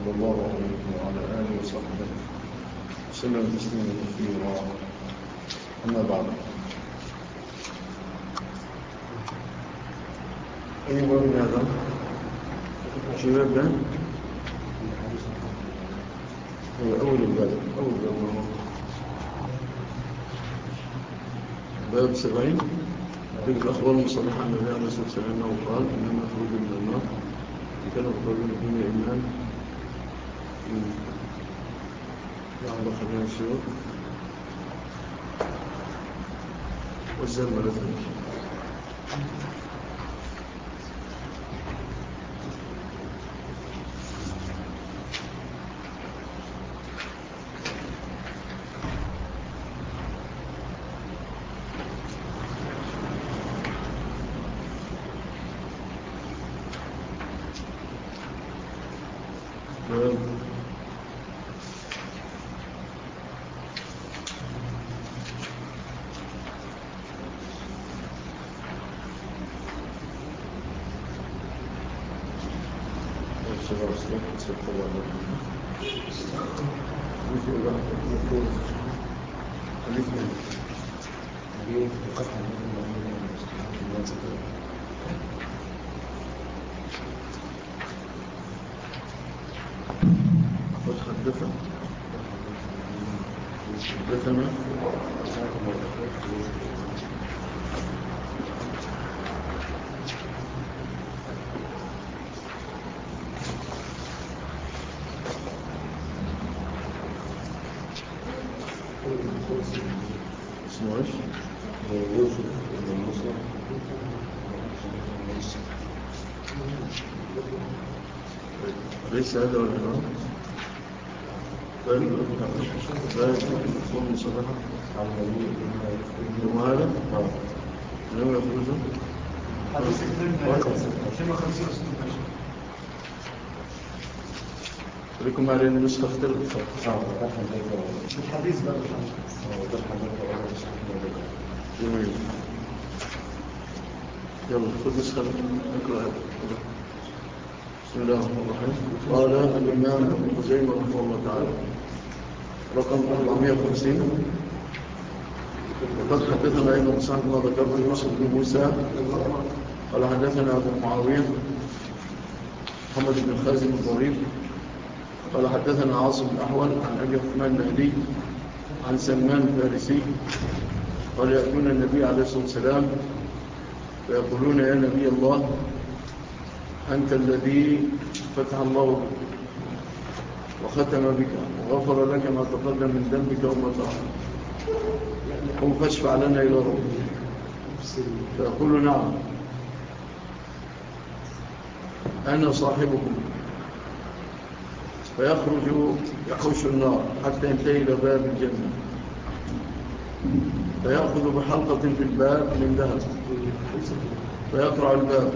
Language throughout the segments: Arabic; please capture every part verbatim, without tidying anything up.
صلى الله عليه وعلى آله وصحبه وسلم تسليما كثيرا. أما بعد، أي باب هذا؟ شو باب ده؟ هو أول الباب أول باب باب سبعين. تلك الأخبار المصالحة عن النبي عليه الصلاة والسلام أنه قال إنما خروج من النار كان أفضل من الدنيا إيمان يعمل خلينا الشيوخ والزال ملثل. ليس هذا ولا هذا؟ بل لا يكون مصرحا وهذا لم يخرجه لكم على أن النسخة اختلف الحديث بقى جميل. يلا خذ نسخة نقرأ هذا. بسم الله الرحمن الرحيم. قال الإمام ابن خزيمة رحمه الله تعالى رقم أربعمائة وخمسين. وقد حدثنا أيضا سعد ما ذكرت يوسف بن موسى قال حدثنا أبو معاوية محمد بن خازم الضريف قال حدثنا عاصم الأحول عن أبي عثمان النهدي عن سلمان الفارسي قال يأتون النبي عليه الصلاة والسلام فيقولون يا نبي الله أنت الذي فتح الله بك وختم بك وغفر لك ما تقدم من ذنبك وما تأخر، قم فاشفع لنا إلى ربك. فيقول نعم أنا صاحبكم. فيخرج يحوش النار حتى ينتهي إلى باب الجنة فيأخذ بحلقة في الباب من ذهب فيقرع الباب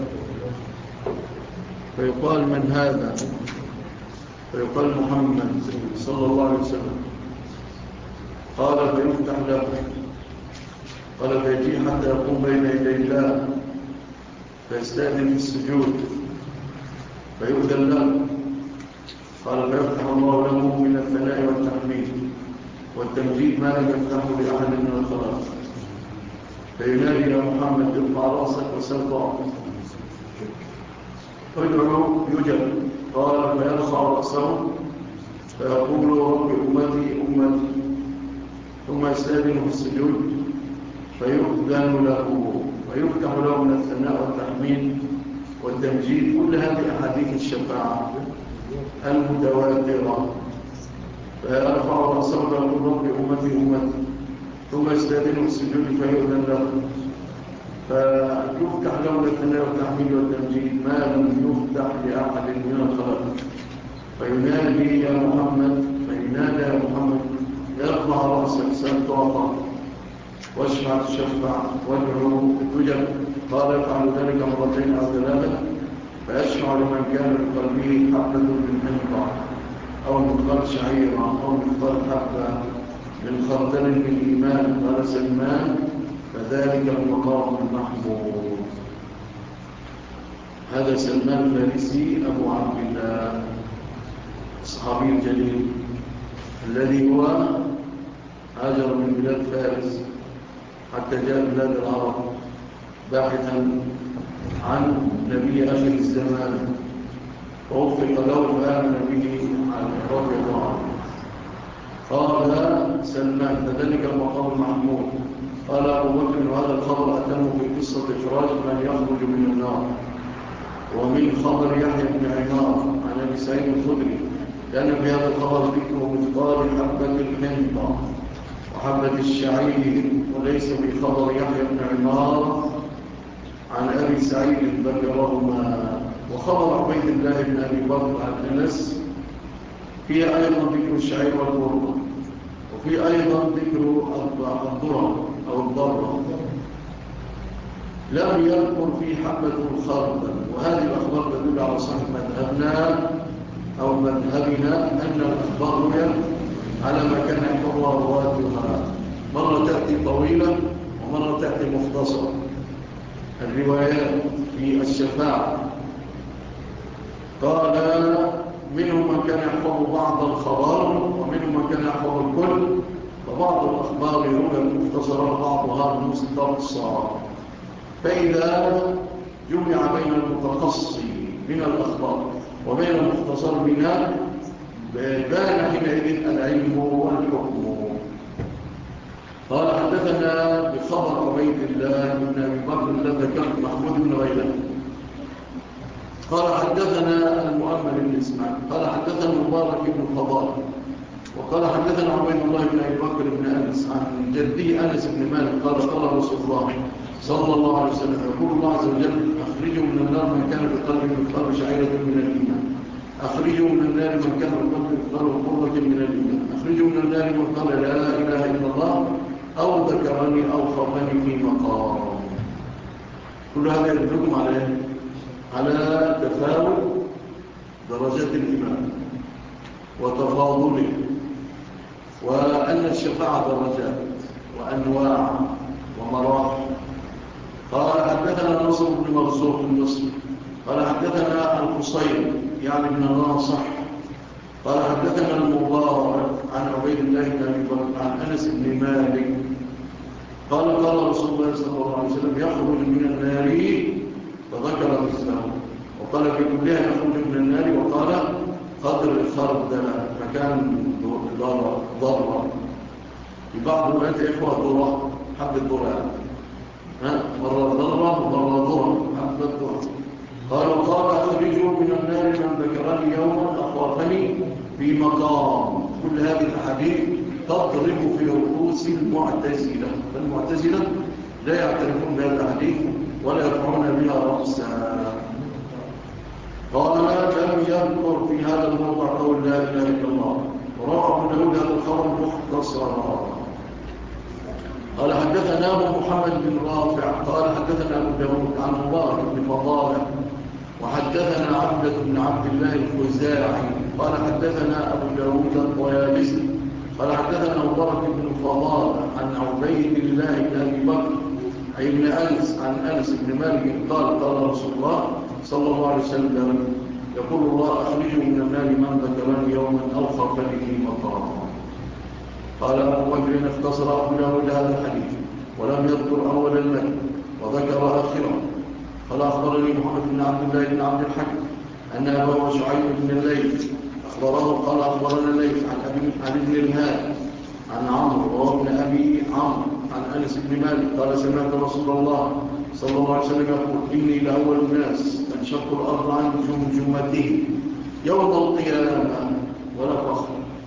فيقال من هذا؟ فيقال محمد صلى الله عليه وسلم. قال فيفتح له. قال فيجي حتى يقوم بين يدي الله فيستأذن في السجود فيؤذن له. قال فيفتح الله له من الثناء والتحميد والتمجيد ما لم يفتحه لأحد من الخلق فينادي يا محمد ارفع رأسك وسل تعطي فيدعو يجب. قال فيرفع رأسه فيقول رب أمتي أمتي ثم يستأذن في السجود فيؤذن له ويفتح له من الثناء والتحميد والتمجيد. كل هذه أحاديث الشفاعة المتواترة. فيرفع رأسه فيقول رب أمتي أمتي ثم يستأذن في السجود فيؤذن له فيفتح له الثناء والتحميد والتمجيد ما لم يفتح لأحد من الخلق فينادي يا محمد فينادى يا محمد يرفع رأسك سل تعطى واشفع تشفع وادعو تجب. قال يفعل ذلك مرتين أو ثلاثة فيشفع لمن كان في قلبه حبة من حنطة أو مثقال شعيرة أو مثقال حبة من خردل من إيمان. قال سلمان فذلك المقام المحمود. هذا سلمان الفارسي أبو عبد الله الصحابي الجليل الذي هو هاجر من بلاد فارس حتى جاء بلاد العرب باحثا عن نبي آخر الزمان ووفق له فآمن به رضي الله عنه. قال سلمان فذلك المقام المحمود. قال أبو بكر وهذا الخبر أتم في قصة إخراج من يخرج من النار، ومن خبر يحيى بن عمار عن أبي سعيد الخدري، لأن في هذا الخبر ذكر مثقال حبة الحنطة وحبة الشعير، وليس في خبر يحيى بن عمار عن أبي سعيد ذكرهما. وخبر عبيد الله بن أبي بكر عن أنس فيه أيضا ذكر الشعير والبر، وفي أيضا ذكر الذرة أو الضرة، لم يذكر في حبة الخردل. وهذه الأخبار تدل على صحة مذهبنا أو مذهبنا أن الأخبار رويت على ما كان يحفظها رواتها، مرة تأتي طويلة ومرة تأتي مختصرة. الروايات في الشفاعة قال منهم من كان يحفظ بعض الخبر ومنهم من كان يحفظ الكل، فبعض الأخبار رويت مختصرة بعضها مستقصى. فإذا جمع بين المتقصي من الأخبار وبين المختصر منها بان حينئذ العلم والحكم. قال حدثنا بخبر عبيد الله بن أبي بكر الذي ذكرت محمود بن غيلان قال حدثنا المؤمل بن إسماعيل قال حدثنا مبارك بن فضال وقال حدثنا عبيد الله بن أبي بكر بن أنس عن جده أنس بن مالك قال قال رسول الله صلى الله عليه وسلم يقول الله عز وجل أخرجوا من النار من كان بقلبه مثقال شعيرة من الإيمان، أخرجوا من النار من كان بقلبه مثقال قرة من الإيمان، أخرجوا من النار من قال لا إله إلا الله أو ذكرني أو خرني في مقام. كل هذا يدلكم على على تفاوت درجات الإيمان وتفاضله، وأن الشفاعة درجات وأنواع ومراحل. قال حدثنا نصر بن مرزوق المصري قال حدثنا القصير يعني ابن ناصح قال حدثنا المبارك عن عبيد الله بن أبي بكر عن أنس بن مالك قال قال رسول الله صلى الله عليه وسلم يخرج من النار فذكر مثله، وقال في كلها يخرج من النار وقال قدر الخردل مكان ضرة. في بعض الوقت إخوة ضرة حبة ضرة مرة ضرة ومرة ضرة حبة ضرة. قال وقال أخرجوا من النار من ذكرني يوما أخوافني في مقام. كل هذه الأحاديث تضرب في رؤوس المعتزلة، فالمعتزلة لا يعترفون بهذه الأحاديث ولا يدفعون بها رأسا. قال لم يذكر في هذا الموضع قول لا إله إلا الله، وروى أبو داود هذا الخبر مختصرا. قال حدثنا أبو محمد بن رافع قال حدثنا أبو داود عن مبارك بن فضالة وحدثنا عبدة بن عبد الله الخزاعي قال حدثنا أبو داود الطيالسي قال حدثنا مبارك بن فضالة عن عبيد الله بن أبي بكر أي ابن أنس عن أنس بن مالك قال قال رسول الله صلى الله عليه وسلم يقول الله أخرجوا من النار من ذكرني يوما أو خافني في مقام. قال أبو بكر اختصر أبو داود هذا الحديث ولم يذكر أول المتن وذكر آخره. قال أخبرني محمد بن عبد الله بن عبد الحكم أن أبوه شعيب بن الليث أخبره قال أخبرنا الليث عن أبي عن ابن الهاد عن عمرو وابن أبي عمرو عن أنس بن مالك قال سمعت رسول الله صلى الله عليه وسلم يقول إني لأول الناس تنشق الأرض عن جمجمته يوم القيامة ولا فخر،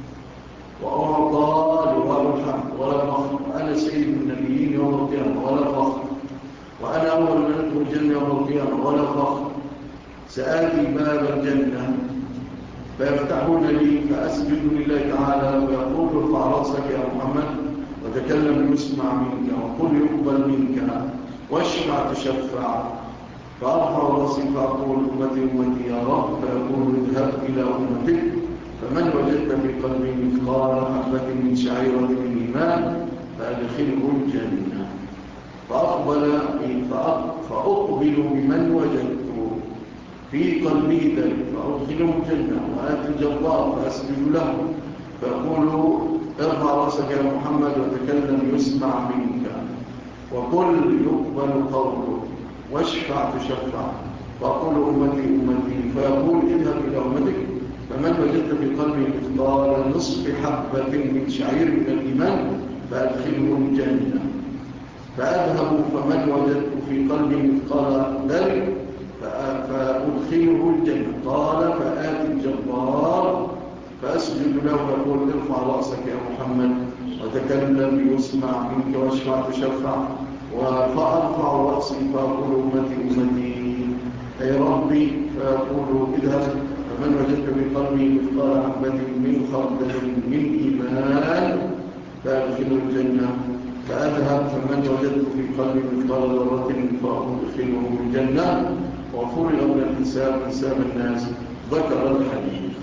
وأعطى لواء الحمد ولا فخر، وأنا سيد النبيين يوم القيامة ولا فخر، وأنا أول من أدخل الجنة يوم القيامة ولا فخر. سآتي باب الجنة فيفتحون لي فأسجد لله تعالى ويقول ارفع رأسك يا محمد وتكلم يسمع منك وقل يقبل منك واشفع تشفع. فأرفع رأسي فأقول أمتي أمتي يا رب، فيقول اذهب إلى أمتك فمن وجدت في قلبي مثقال حبة من شعيرة من إيمان فأدخله الجنة. فأقبل فأقبل بمن وجدت في قلبي ذلك فأدخله فأدخله الجنة، وآتي الجبار فأسجد له فأقول ارفع رأسك يا محمد وتكلم يسمع منك، وقل يقبل قولك، واشفع تشفع. فأقول أمتي أمتي، فأقول اذهب إلى أمتك فمن وجدت في قلبه مثقال نصف حبة من شعير من الإيمان فأدخله الجنة. فأذهب فمن وجدت في قلبه مثقال ذلك فأدخله الجنة. قال فآتي الجبار فأسجد له وأقول ارفع رأسك يا محمد وتكلم يسمع منك، واشفع تشفع. فأرفع رأسي فأقول أمتي أمتي أي ربي، فأقول اذهب فمن وجدت في قلبه مثقال حبة من خردل من إيمان فأدخله الجنة. فأذهب فمن وجدت في قلبي مثقال ذرة فأدخله الجنة. وفرغ من الحساب حساب الناس. ذكر الحديث.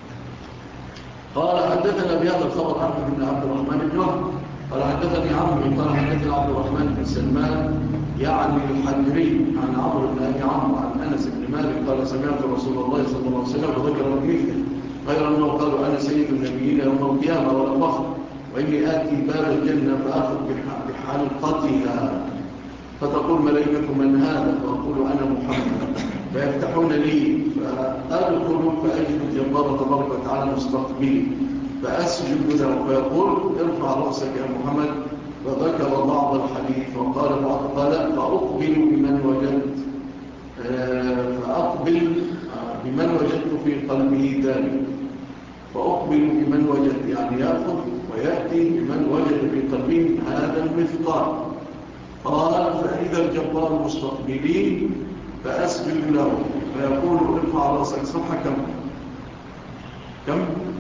قال حدثنا بهذا الخبر أحمد بن عبد الرحمن بن وهب قال حدثني عمرو قال حدثنا عبد الرحمن بن سلمان يعني الحجري عن عمرو بن أبي عمرو عن أنس بن مالك قال سمعت رسول الله صلى الله عليه وسلم وذكر مثله غير أنه قالوا أنا سيد النبيين يوم القيامة ولا فخر، وإني آتي باب الجنة فأخذ بحلقتها فتقول ملائكة من هذا؟ فأقول أنا محمد، فيفتحون لي فأدخل فأجد الجبار تبارك وتعالى مستقبلي فأسجد له فيقول ارفع رأسك يا محمد. فذكر بعض الحديث وقال بعض قال فأقبل بمن وجدت فأقبل بمن وجدت في قلبه ذلك. فأقبل بمن وجد يعني يأخذ ويأتي بمن وجد في قلبه هذا المثقال. قال فإذا الجبار مستقبلين فأسجد له فيقول ارفع رأسك. صفحة كم؟ كم؟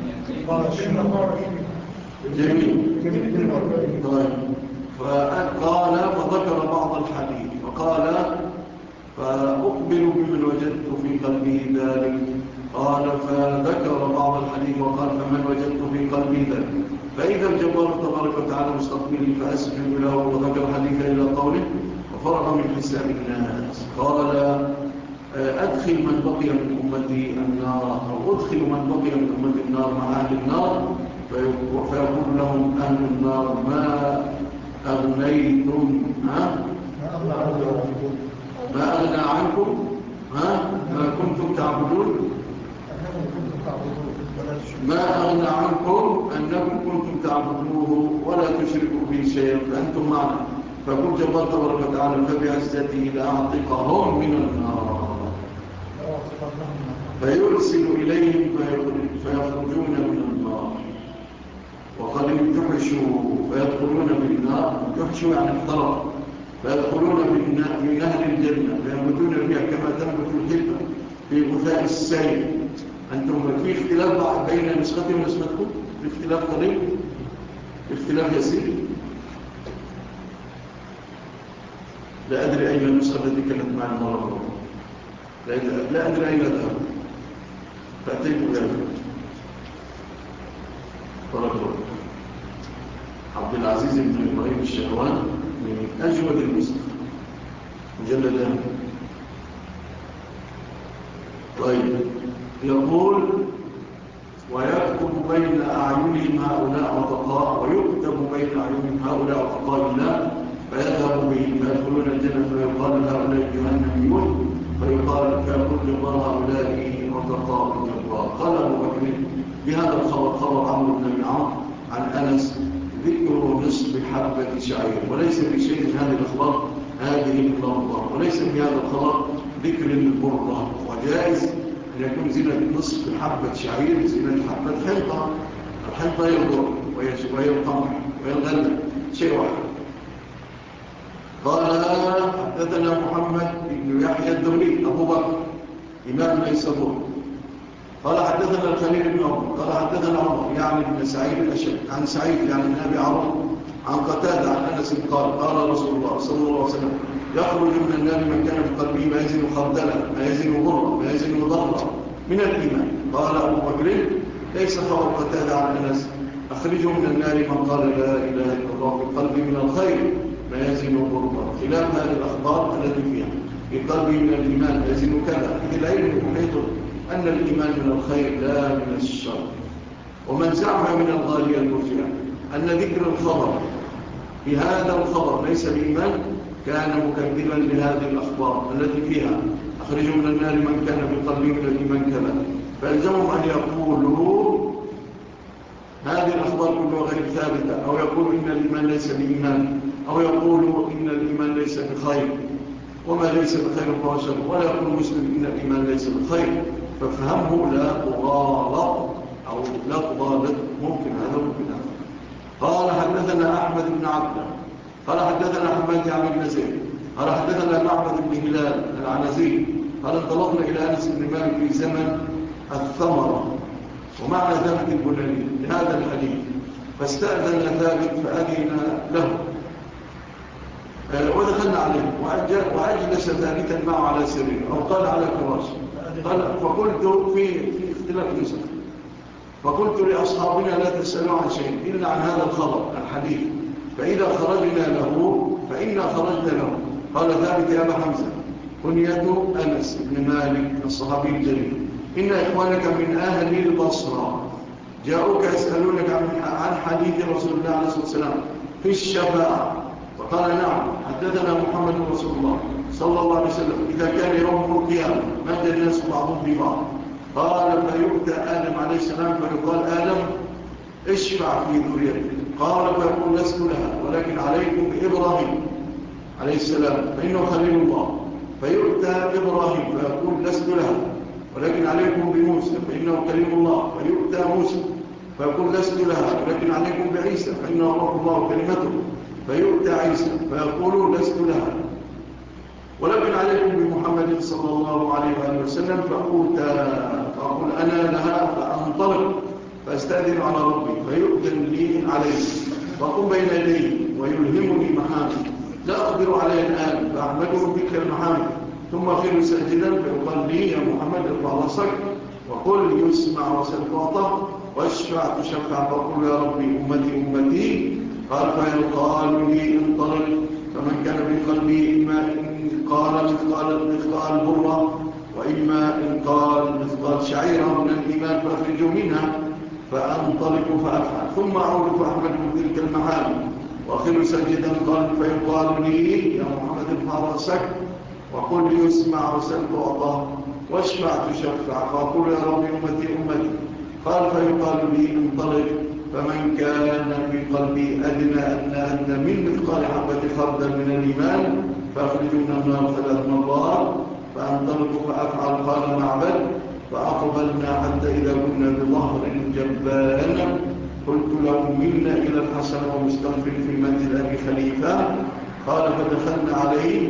جميل. طيب. فقال فذكر بعض الحديث وقال فأقبل بمن وجدت في قلبه ذلك. قال فذكر بعض الحديث وقال فمن وجدت في قلبه ذلك. فإذا الجبار تبارك وتعالى مستقبلي فأسجد له. وذكر الحديث إلى قوله وفرغ من حساب الناس. قال أدخل من بقي من أمتي النار أو أدخل من بقي من أمتي النار مع أهل النار فيقول لهم أهل النار ما أغنيتم ها؟ ما أغنى عنكم ها؟ ما كنتم تعبدون ما أغنى عنكم أنكم كنتم تعبدوه ولا تشركوا به شيئا فأنتم معنا. فقل جبار تبارك وتعالى فبعزته لأعتقهم من النار فيرسل إليهم فيخرجون من النار. وقد امتحشوا فيدخلون في النار. امتحشوا يعني اخترقوا فيدخلون في نهر الجنة فينبتون فيها كما تنبت الحبة في غثاء السيل. أنتم في اختلاف بين نسختي ونسختكم؟ في اختلاف قليل؟ في اختلاف يسير؟ لا أدري أين النسخة التي كانت معي المرة لا, لا أدري أين ذهب فأتيت ذلك. فرق عبد العزيز بن إبراهيم الشهوان من أجود النسخ مجلدان. طيب يقول ويكتب بين أعينهم هؤلاء عتقاء ويكتب بين أعينهم هؤلاء عتقاء الله فيذهب بهم فيدخلون الجنة فيقال هؤلاء جهنميون فيقال فيقول جبار هؤلاء عتقاء جبار. قال أبو بكر بهذا الخبر خبر عمرو بن أبي عمرو عن أنس ذكر نصف حبة شعير وليس في شيء من هذه الأخبار هذه اللفظة وليس في هذا الخبر ذكر البرة. وجائز أن يكون زينة نصف حبة شعير زينة حبة حنطة. الحنطة هي البر وهي القمح وهي الغلة شيء واحد. قال حدثنا محمد بن يحيى الدولي أبو بكر إمام نيسابور قال حدثنا الخليل بن عمر قال حدثنا عمر يعني بن سعيد الأشد عن سعيد يعني بن أبي عمرو عن قتادة عن أنس قال قال رسول الله صلى الله عليه وسلم يخرج من النار من كان في قلبه ما يزن خردلا ما يزن برا ما يزن ضرا من الإيمان. قال أبو بكر ليس خبر قتادة عن أنس أخرجه من النار من قال لا إله إلا الله في قلبه من الخير ما يزن برا خلاف هذه الأخبار التي فيها في قلبه من الإيمان ما يزن كذا. إذ العلم محيط أن الإيمان من الخير لا من الشر. ومن زعم من الغالية المرجئة أن ذكر الخبر بهذا الخبر ليس بإيمان كان مكذبا لهذه الأخبار التي فيها أخرجوا من النار من كان في قلبه من الإيمان كذا، فالزمهم أن يقولوا هذه الأخبار كلها غير ثابتة، أو يقولوا إن الإيمان ليس بإيمان، أو يقولوا إن الإيمان ليس بخير، وما ليس بخير فهو شر، ولا يقول مسلم إن الإيمان ليس بخير. ففهمه لا تغالط أو لا تغالط، ممكن هذا ممكن هذا. قال حدثنا أحمد بن عبده قال حدثنا حماد عن ابن زيد قال حدثنا معبد بن هلال العنزي قال انطلقنا إلى أنس بن مالك في زمن الثمرة ومعنى ثابت البناني لهذا الحديث، فاستأذن ثابت فأذن له أه ودخلنا عليه وأجلس ثابتا معه على سرير أو قال على فراش. قال فقلت في, في اختلاف نسخ فقلت لأصحابنا لا تسألوا عن شيء إلا عن هذا الخبر الحديث، فإذا خرجنا له فإنا خرجنا له. قال ثابت يا أبا حمزة كنية أنس بن مالك الصحابي الجليل إن إخوانك من أهل البصرة جاءوك يسألونك عن حديث رسول الله عليه الصلاة والسلام في الشفاعة. فقال نعم حدثنا محمد رسول الله صلى الله عليه وسلم إذا كان يوم القيامة مد الناس بعضهم في بعض. قال فيؤتى آدم عليه السلام فيقال آدم اشفع في ذريتك. قال فيقول لست لها ولكن عليكم بإبراهيم عليه السلام فإنه خليل الله. فيؤتى إبراهيم فيقول لست لها ولكن عليكم بموسى فإنه كليم الله. فيؤتى موسى فيقول لست لها ولكن عليكم بعيسى فإنه روح الله كلمته. فيؤتى عيسى فيقول لست لها ولكن عليكم بمحمد صلى الله عليه وآله وسلم. فأوتى فأقول أنا لها فأنطلق فأستأذن على ربي فيؤذن لي عليه فأقوم بين يديه ويلهمني محامد لا أقدر عليه الآن فأحمده بك المحامد ثم أخير ساجدا فيقال لي يا محمد ارفع رأسك وقل يسمع وسلطاته واشفع تشفع فأقول يا ربي أمتي أمتي. قال فيقال لي انطلق فمن كان في قلبي إما إن قال مثقال مثقال برة وإما إن قال مثقال شعيرة من الإيمان فأخرجوا منها فأنطلق فأفعل ثم أعود فأحمد من تلك المحامد وأخير ساجدا قال فيقال لي يا محمد ارفع رأسك وقل يسمع وسل تعطى واشفع تشفع فأقول يا ربي أمتي أمتي. قال فيقال لي انطلق فمن كان في قلبي أدنى أن أن من مثقال حبة خردل من الإيمان فأخرجوا من النار ثلاث مرات فأنطلق فأفعل. قال معبد فأقبلنا حتى إذا كنا بظهر جبان قلت له منا إلى الحسن ومستغفر في منزل أبي خليفة. قال فدخلنا عليه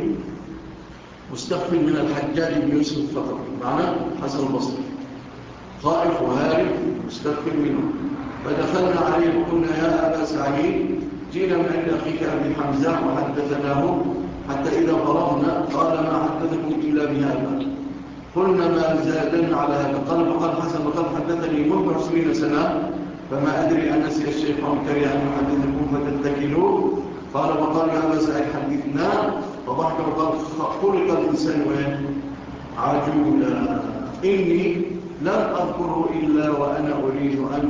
مستغفر من الحجاج بن يوسف الثقفي معنى حسن البصري خائف وهارب مستغفر منه. فدخلنا عليه وقلنا يا أبا سعيد جينا من عند أخيك أبي حمزة وحدثناه حتى إذا فرغنا قال ما حدثكم إلا بهذا. قلنا ما زادنا على هذا. قال فقال حسن وقال حدثني منذ عشرين سنة فما أدري أن نسي الشيطان كره أن يحدثكم فتتكلوا. قال فقال يا أبا سعيد حدثنا فضحك وقال خلق الإنسان وين عجولا إني لم أذكره إلا وأنا أريد أن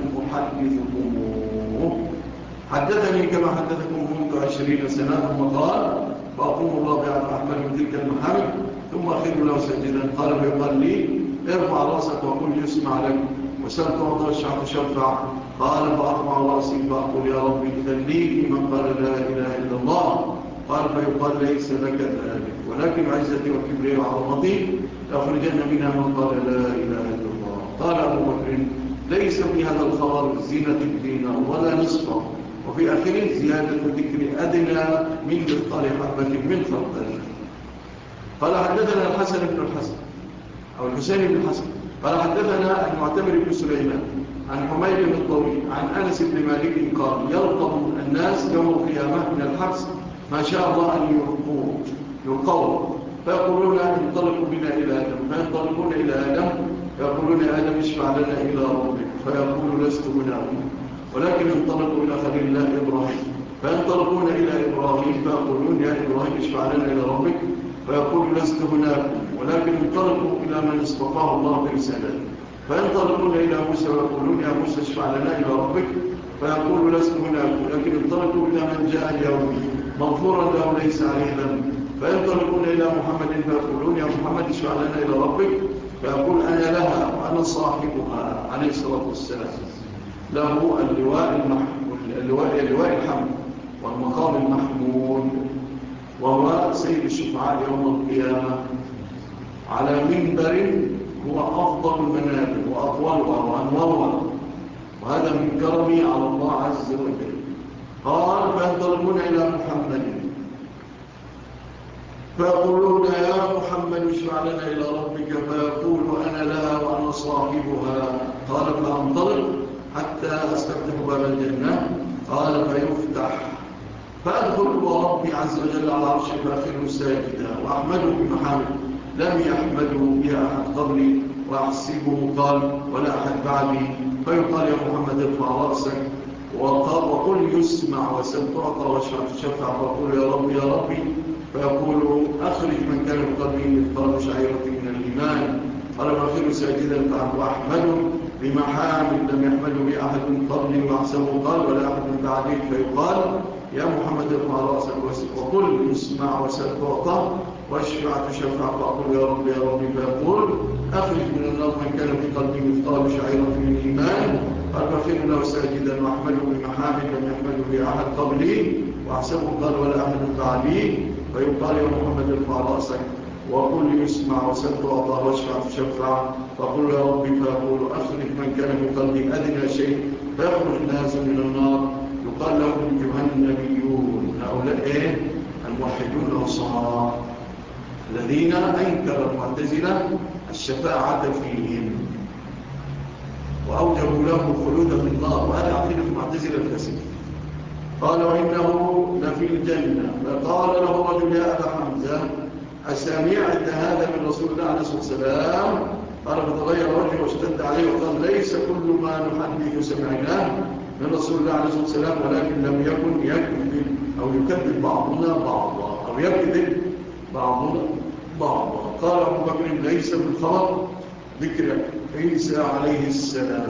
أحدثكم. حدثني كما حدثكم منذ عشرين سنة ثم قال فأقوم الرابعة فأحمل من تلك المحامد ثم أخذ له سجدا. قال فيقال لي ارفع رأسك وقل يسمع لك وسل تعطى واشفع تشفع. قال فأطمع رأسي فأقول يا ربي إذن لي من قال لا إله إلا الله. قال فيقال ليس لك ذلك ولكن عزتي وكبري وعظمتي لأخرجن منها من قال لا إله إلا الله. قال أبو بكر ليس في هذا الخبر زينة الدين ولا نصفه وفي آخره زيادة ذكر أدنى من مثقال حبة من خردل. قال حدثنا الحسن بن الحسن أو الحسين بن الحسن قال حدثنا المعتمر بن سليمان عن حميد بن الطويل عن أنس بن مالك قال يلقب الناس يوم القيامة من الحبس ما شاء الله أن يلقوه يلقوا فيقولون انطلقوا بنا إلى آدم فينطلقون إلى آدم فيقولون يا آدم اشفع لنا إلى ربك فيقول لست هناك ولكن انطلقوا إلى خليل الله إبراهيم فينطلقون إلى إبراهيم فيقولون يا إبراهيم اشفع لنا إلى ربك فيقول لست هناك ولكن انطلقوا إلى من اصطفاه الله برسالته. فينطلقون إلى موسى ويقولون يا موسى اشفع لنا إلى ربك، فيقول لست هناك، ولكن انطلقوا إلى من جاء اليوم مغفورا له ليس عليه ذنب. فينطلقون إلى محمد فيقولون يا محمد اشفع لنا إلى ربك، فيقول أنا لها وأنا صاحبها عليه الصلاة والسلام. له اللواء المحمود، اللواء, اللواء الحمد والمقام المحمود، وهو سيد الشفعاء يوم القيامة على منبر هو أفضل المنابر وأطولها وأنورها، وهذا من كرمي على الله عز وجل. قال فينطلقون إلى محمد فيقولون يا محمد اشفع لنا إلى ربك، فيقول أنا لها وأنا صاحبها. قال فأنطلق حتى أستفتح باب الجنة. قال فيفتح فأدخل وربي عز وجل على عرش فأخره ساجدا وأحمده بمحامد لم يحمده بها أحد قبلي وأحسبه قال ولا أحد بعدي. فيقال يا محمد ارفع رأسك وقل يسمع وسل تعطى واشفع تشفع، فأقول يا ربي يا ربي، فيقول أخرج من كان بقلبه مثقال شعيرة من الإيمان. قال فأخره ساجدا وأحمده بمحامد لم يحمده بأحد قبلي وأحسبه قال ولا أحد من بعدي. فيقال يا محمد ارفع رأسك وقل يسمع وسل تعطى واشفع تشفع، فأقول يا رب يا رب، فيقول أخرج من النار من كان في قلبي مثقال شعيرة من الإيمان. قال فأخر له ساجدا وأحمده بمحامد لم يحمده بأحد قبلي وأحسبه قال ولا أحد بعدي. فيقال يا محمد ارفع رأسك وقل يسمع وسل تعطى واشفع تشفع، فأقول يا رب، فيقول أخرج من كان في قلبي أدنى شيء، فيخرج الناس من النار يقال لهم الجهنميون. هؤلاء إيه؟ الموحدون العصاة الذين أنكر المعتزلة الشفاعة فيهم وأوجبوا له الخلود في النار، وهذا عقيدة المعتزلة الفاسدة. قال وإنه لفي الجنة. فقال له رجل يا أبا حمزة أسمعت هذا من رسول الله عليه الصلاة والسلام؟ قال فتغير وجهه واشتد عليه وقال ليس كل ما نحدث سمعناه من رسول الله عليه الصلاة والسلام، ولكن لم يكن يكذب أو يكذب بعضنا بعضا أو يكذب بعضنا بعضا. قال أبو بكر ليس بالخبر ذكر عيسى عليه السلام.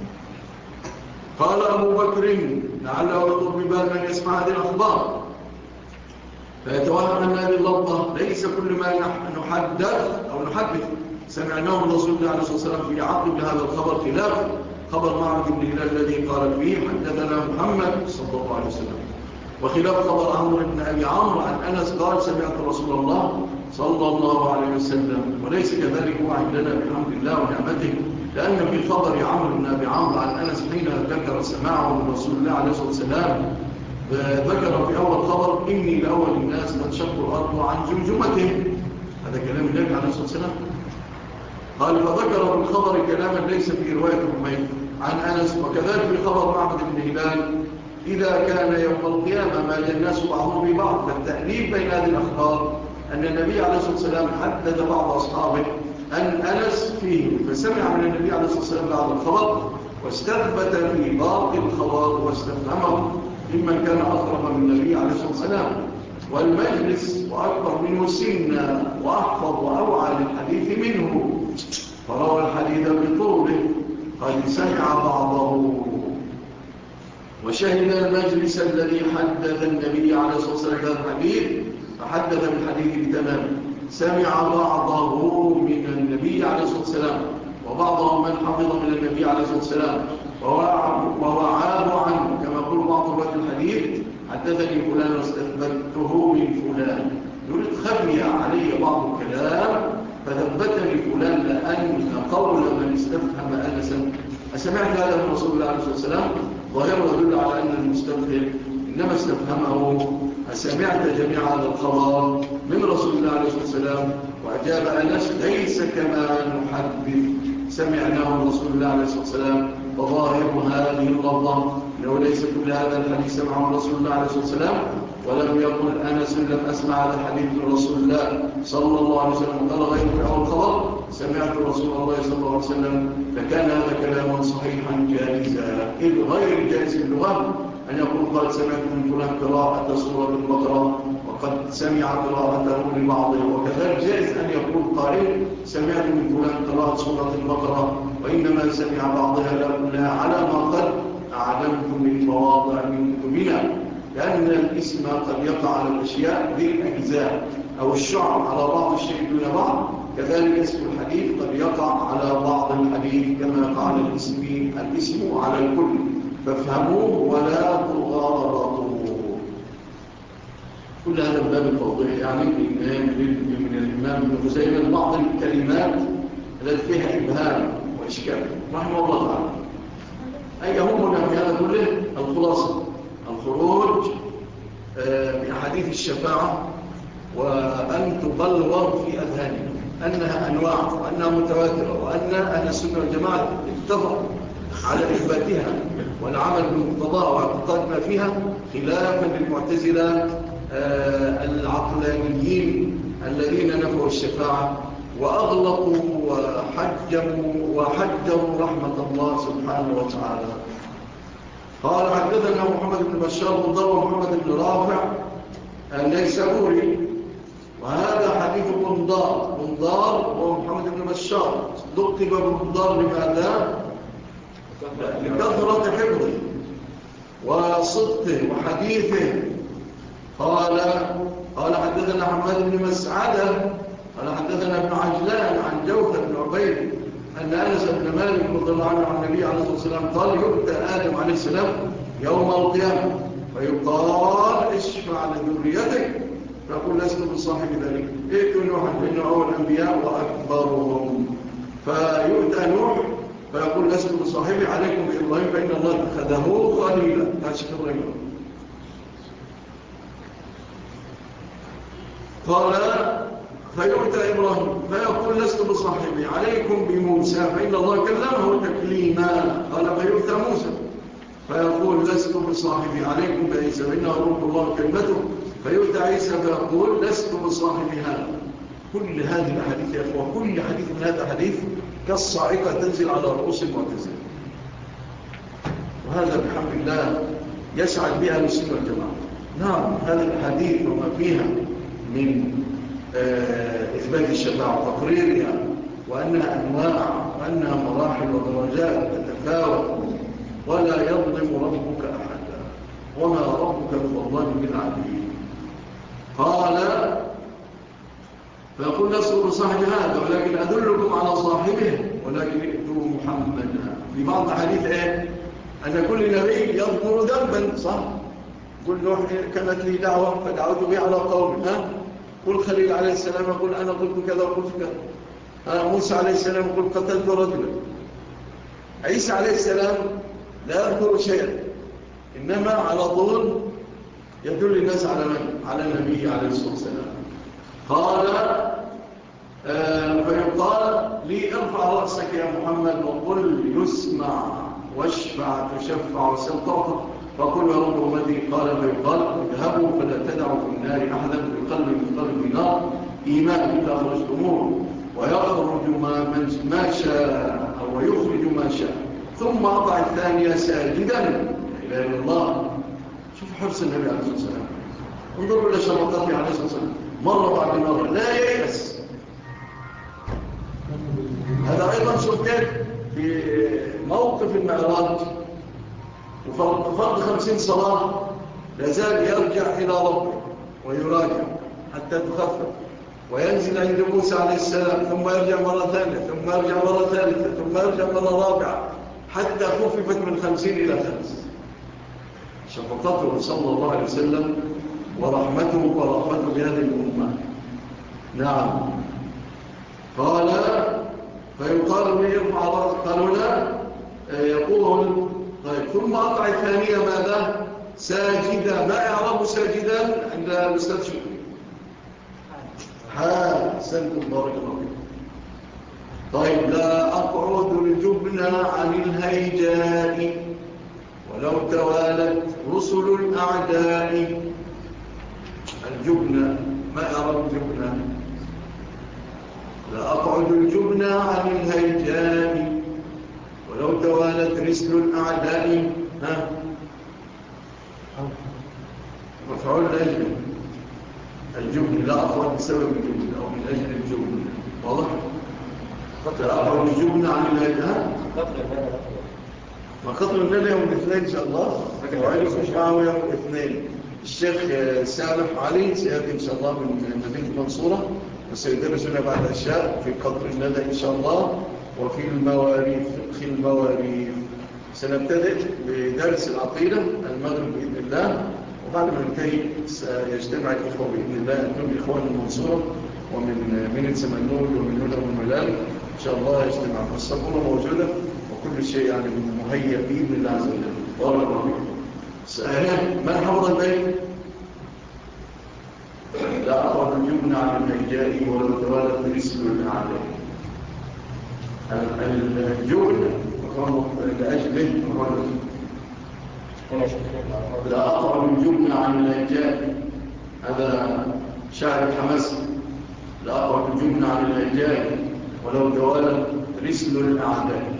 قال أبو بكر لعله يخطر ببال من يسمع هذه الأخبار فيتوهم أن هذه اللفظة ليس كل ما نحدث أو نحدث سمعناه من رسول الله عليه الصلاة والسلام في عقب هذا الخبر خلاف خبر معبد بن هلال الذي قال فيه حدثنا محمد صلى الله عليه وسلم، وخلاف خبر عمرو بن أبي عمرو عن أنس قال سمعت رسول الله صلى الله عليه وسلم. وليس كذلك هو عندنا بحمد الله ونعمته، لأن في خبر عمرو بن أبي عمرو عن أنس حين ذكر سماعه من رسول الله عليه الصلاة والسلام ذكر في أول خبر إني لأول الناس قد شقوا الأرض عن جمجمته. هذا كلام النبي عليه الصلاة والسلام. قال فذكر في الخبر كلاما ليس في رواية حميد عن أنس. وكذلك في خبر معبد بن هلال إذا كان يوم القيامة مال الناس بعضهم ببعض. فالتأليف بين هذه الأخبار أن النبي عليه الصلاة والسلام حدد بعض أصحابه أن أنس فيه، فسمع من النبي عليه الصلاة والسلام بعض الخبر واستثبت في باقي الخبر واستفهمه ممن كان أقرب من النبي عليه الصلاة والسلام والمجلس وأكبر منه سنا وأحفظ وأوعى للحديث منه، فروى الحديث بطوله قد سمع بعضه وشهد المجلس الذي حدث النبي عليه الصلاة والسلام هذا الحديث فحدث بالحديث بتمام. سمع بعضه من النبي عليه الصلاة والسلام وبعضه من حفظ من النبي عليه الصلاة والسلام ووعاه عنه، كما يقول بعض رواة الحديث حدثني فلان واستثبته من فلان. يريد خفي علي بعض الكلام فثبتني فلان لأن قول من استفهم أنسا أسمعت هذا من رسول الله عليه الصلاة والسلام ظاهره يدل على أن المستفهم إنما استفهمه أسمعت جميع هذا الخبر من رسول الله عليه الصلاة والسلام؟ وأجاب أنس ليس كما نحدث سمعناه من رسول الله عليه الصلاة والسلام. وظاهر هذه اللفظة لو ليس كل هذا الحديث سمعه من رسول الله عليه الصلاة والسلام ولم يقل أنس لم أسمع هذا الحديث من رسول الله صلى الله عليه وسلم قال غير في أول خبر سمعت رسول الله صلى الله عليه وسلم لكان هذا كلاما صحيحا جائزا، إذ غير جائز اللغة أن يقول قال سمعت من فلان قراءة سورة البقرة قد سمع قراءته لبعضه. وكذلك جائز أن يقول قائل سمعت من فلان قراءة سورة البقرة وإنما سمع بعضها لا على ما قد أعلمتم من مواضع من كتبنا، لأن الاسم قد يقع على الأشياء بالأجزاء أو الشعر على بعض الشيء دون بعض، كذلك اسم الحديث قد يقع على بعض الحديث كما يقع على الاسم الاسم على الكل، فافهموه ولا تغالطوا. كل هذا من باب التوضيح يعني من الإمام ابن خزيمة بعض الكلمات التي فيها إبهام وإشكال رحمه الله تعالى. أي يهمنا في هذا كله الخلاصة الخروج بأحاديث الشفاعة وأن تبلور في أذهاننا أنها أنواع وأنها متواترة وأن أهل السنة والجماعة اتفقوا على إثباتها والعمل بمقتضاها واعتقاد ما فيها، خلافا للمعتزلة العقلانيين الذين نفوا الشفاعة وأغلقوا وحجموا وحجروا رحمة الله سبحانه وتعالى. قال حدثنا محمد بن بشار بن ضر ومحمد بن رافع النيسابوري، وهذا حديث بندار بندار ومحمد بن بشار لقب بندار لماذا؟ لكثرة حفظه وصدقه وحديثه. قال قال حدثنا حماد بن مسعدة قال حدثنا ابن عجلان عن جوثة بن عبيد أن أنس بن مالك رضي الله عنه عن النبي عليه الصلاة والسلام قال يؤتى آدم عليه السلام يوم القيامة فيقال اشفع لذريتك، فيقول لست بصاحب ذلك، ائتوا نوحا فإنه أول الأنبياء وأكبرهم، فيؤتى نوح فيقول لست بصاحبي عليكم بإبراهيم فإن الله اتخذه خليلا. هذا شيء إبراهيم. قال فيؤتى إبراهيم فيقول لست بصاحبي عليكم بموسى فإن الله كلمه تكليما. قال فيؤتى موسى فيقول لست بصاحبي عليكم بعيسى فإنه روح الله كلمته. فيؤتى عيسى فيقول لست بصاحبي هذا. كل هذه الأحاديث يا أخوة كل حديث من هذا الحديث كالصاعقة تنزل على رؤوس المعتزلة، وهذا بحمد الله يسعد بها السنة والجماعة. نعم هذه الحديث وما فيها من إثبات الشفاعة وتقريرها وأنها أنواع وأنها مراحل ودرجات تتفاوت ولا يظلم ربك أحدا وما ربك بظلام للعبيد. قال فيقول لست بصاحب هذا ولكن أدلكم على صاحبه ولكن ائتوا محمدا. في بعض الحديث ايه أن كل نبي يذكر ذنبا صح؟ قل نوح كانت لي دعوة فدعوت بي على قوم، ها قل خليل عليه السلام يقول أنا قلت كذا وقلت كذا، موسى عليه السلام يقول قتلت رجلا، عيسى عليه السلام لا يذكر شيئا إنما على طول يدل الناس على من؟ على النبي عليه الصلاة والسلام. قال آه فيقال لي ارفع رأسك يا محمد وقل يسمع واشفع تشفع وسل تعطى، فقل يا رب أمتي. قال فيقال اذهبوا فلا تدعوا في النار أحدا في قلب من قلب النار إيمان إلا أخرجتموه ويخرج ما, ما شاء أو يخرج ما شاء ثم أضع الثانية ساجدا إلى الله. شوف حرص النبي عليه الصلاة والسلام، انظروا إلى شرطاته عليه الصلاة والسلام مرة بعد مرة لا ييأس. هذا أيضا شفت في موقف المعراج وفرض خمسين صلاة لازال يرجع إلى ربه ويراجع حتى تخفف وينزل عند موسى عليه السلام ثم يرجع مرة ثانية ثم يرجع مرة ثالثة ثم يرجع مرة رابعة حتى خففت من خمسين إلى خمس. شفقته صلى الله عليه وسلم ورحمته ورحمته بهذه الأمة. نعم. قال فيقال لي ارفع رأسك قالوا لا يقول طيب ثم أقع الثانية ماذا؟ ساجدا. ما إعراب ساجدا عند الأستاذ شكري؟ حسنتم بارك الله فيكم. طيب لا أقعد الجبن عن الهيجاء ولو توالت رسل الأعداء. الجبن ما إعراب الجبن؟ لا أقعد الجبن عن الهيجاء ولو توالت رسل الأعداء. ها مفعول لأجل الجبن لا أخرج بسبب الجبن أو من أجل الجبن. واضح؟ لا أخرج الجبن عن الهدى. ما قطر الندى يوم الاثنين إن شاء الله، وعيدكم معه يوم الاثنين. الشيخ سالم علي سيأتي إن شاء الله من مدينة المنصورة وسيدرسنا بعد العشاء في قطر الندى إن شاء الله وفي المواريث. في المواريث سنبتدئ بدرس العقيدة المغرب بإذن الله، وبعد ما ننتهي سيجتمع الإخوة بإذن الله كل إخوان المنصورة ومن من سمنود ومن هدى والملال إن شاء الله يجتمع. فالصبورة موجودة وكل شيء يعني مهيئ بإذن الله عز وجل. بارك الله فيكم. من حفظ البيت؟ لا أقرب الجبن عن النجاء ولو توالت رسل الأعداء. الجبن لأجله لا أقرب الجبن عن النجاء، هذا شاعر الحماس. لا أقرب الجبن عن النجاء ولو توالت رسل الأعداء.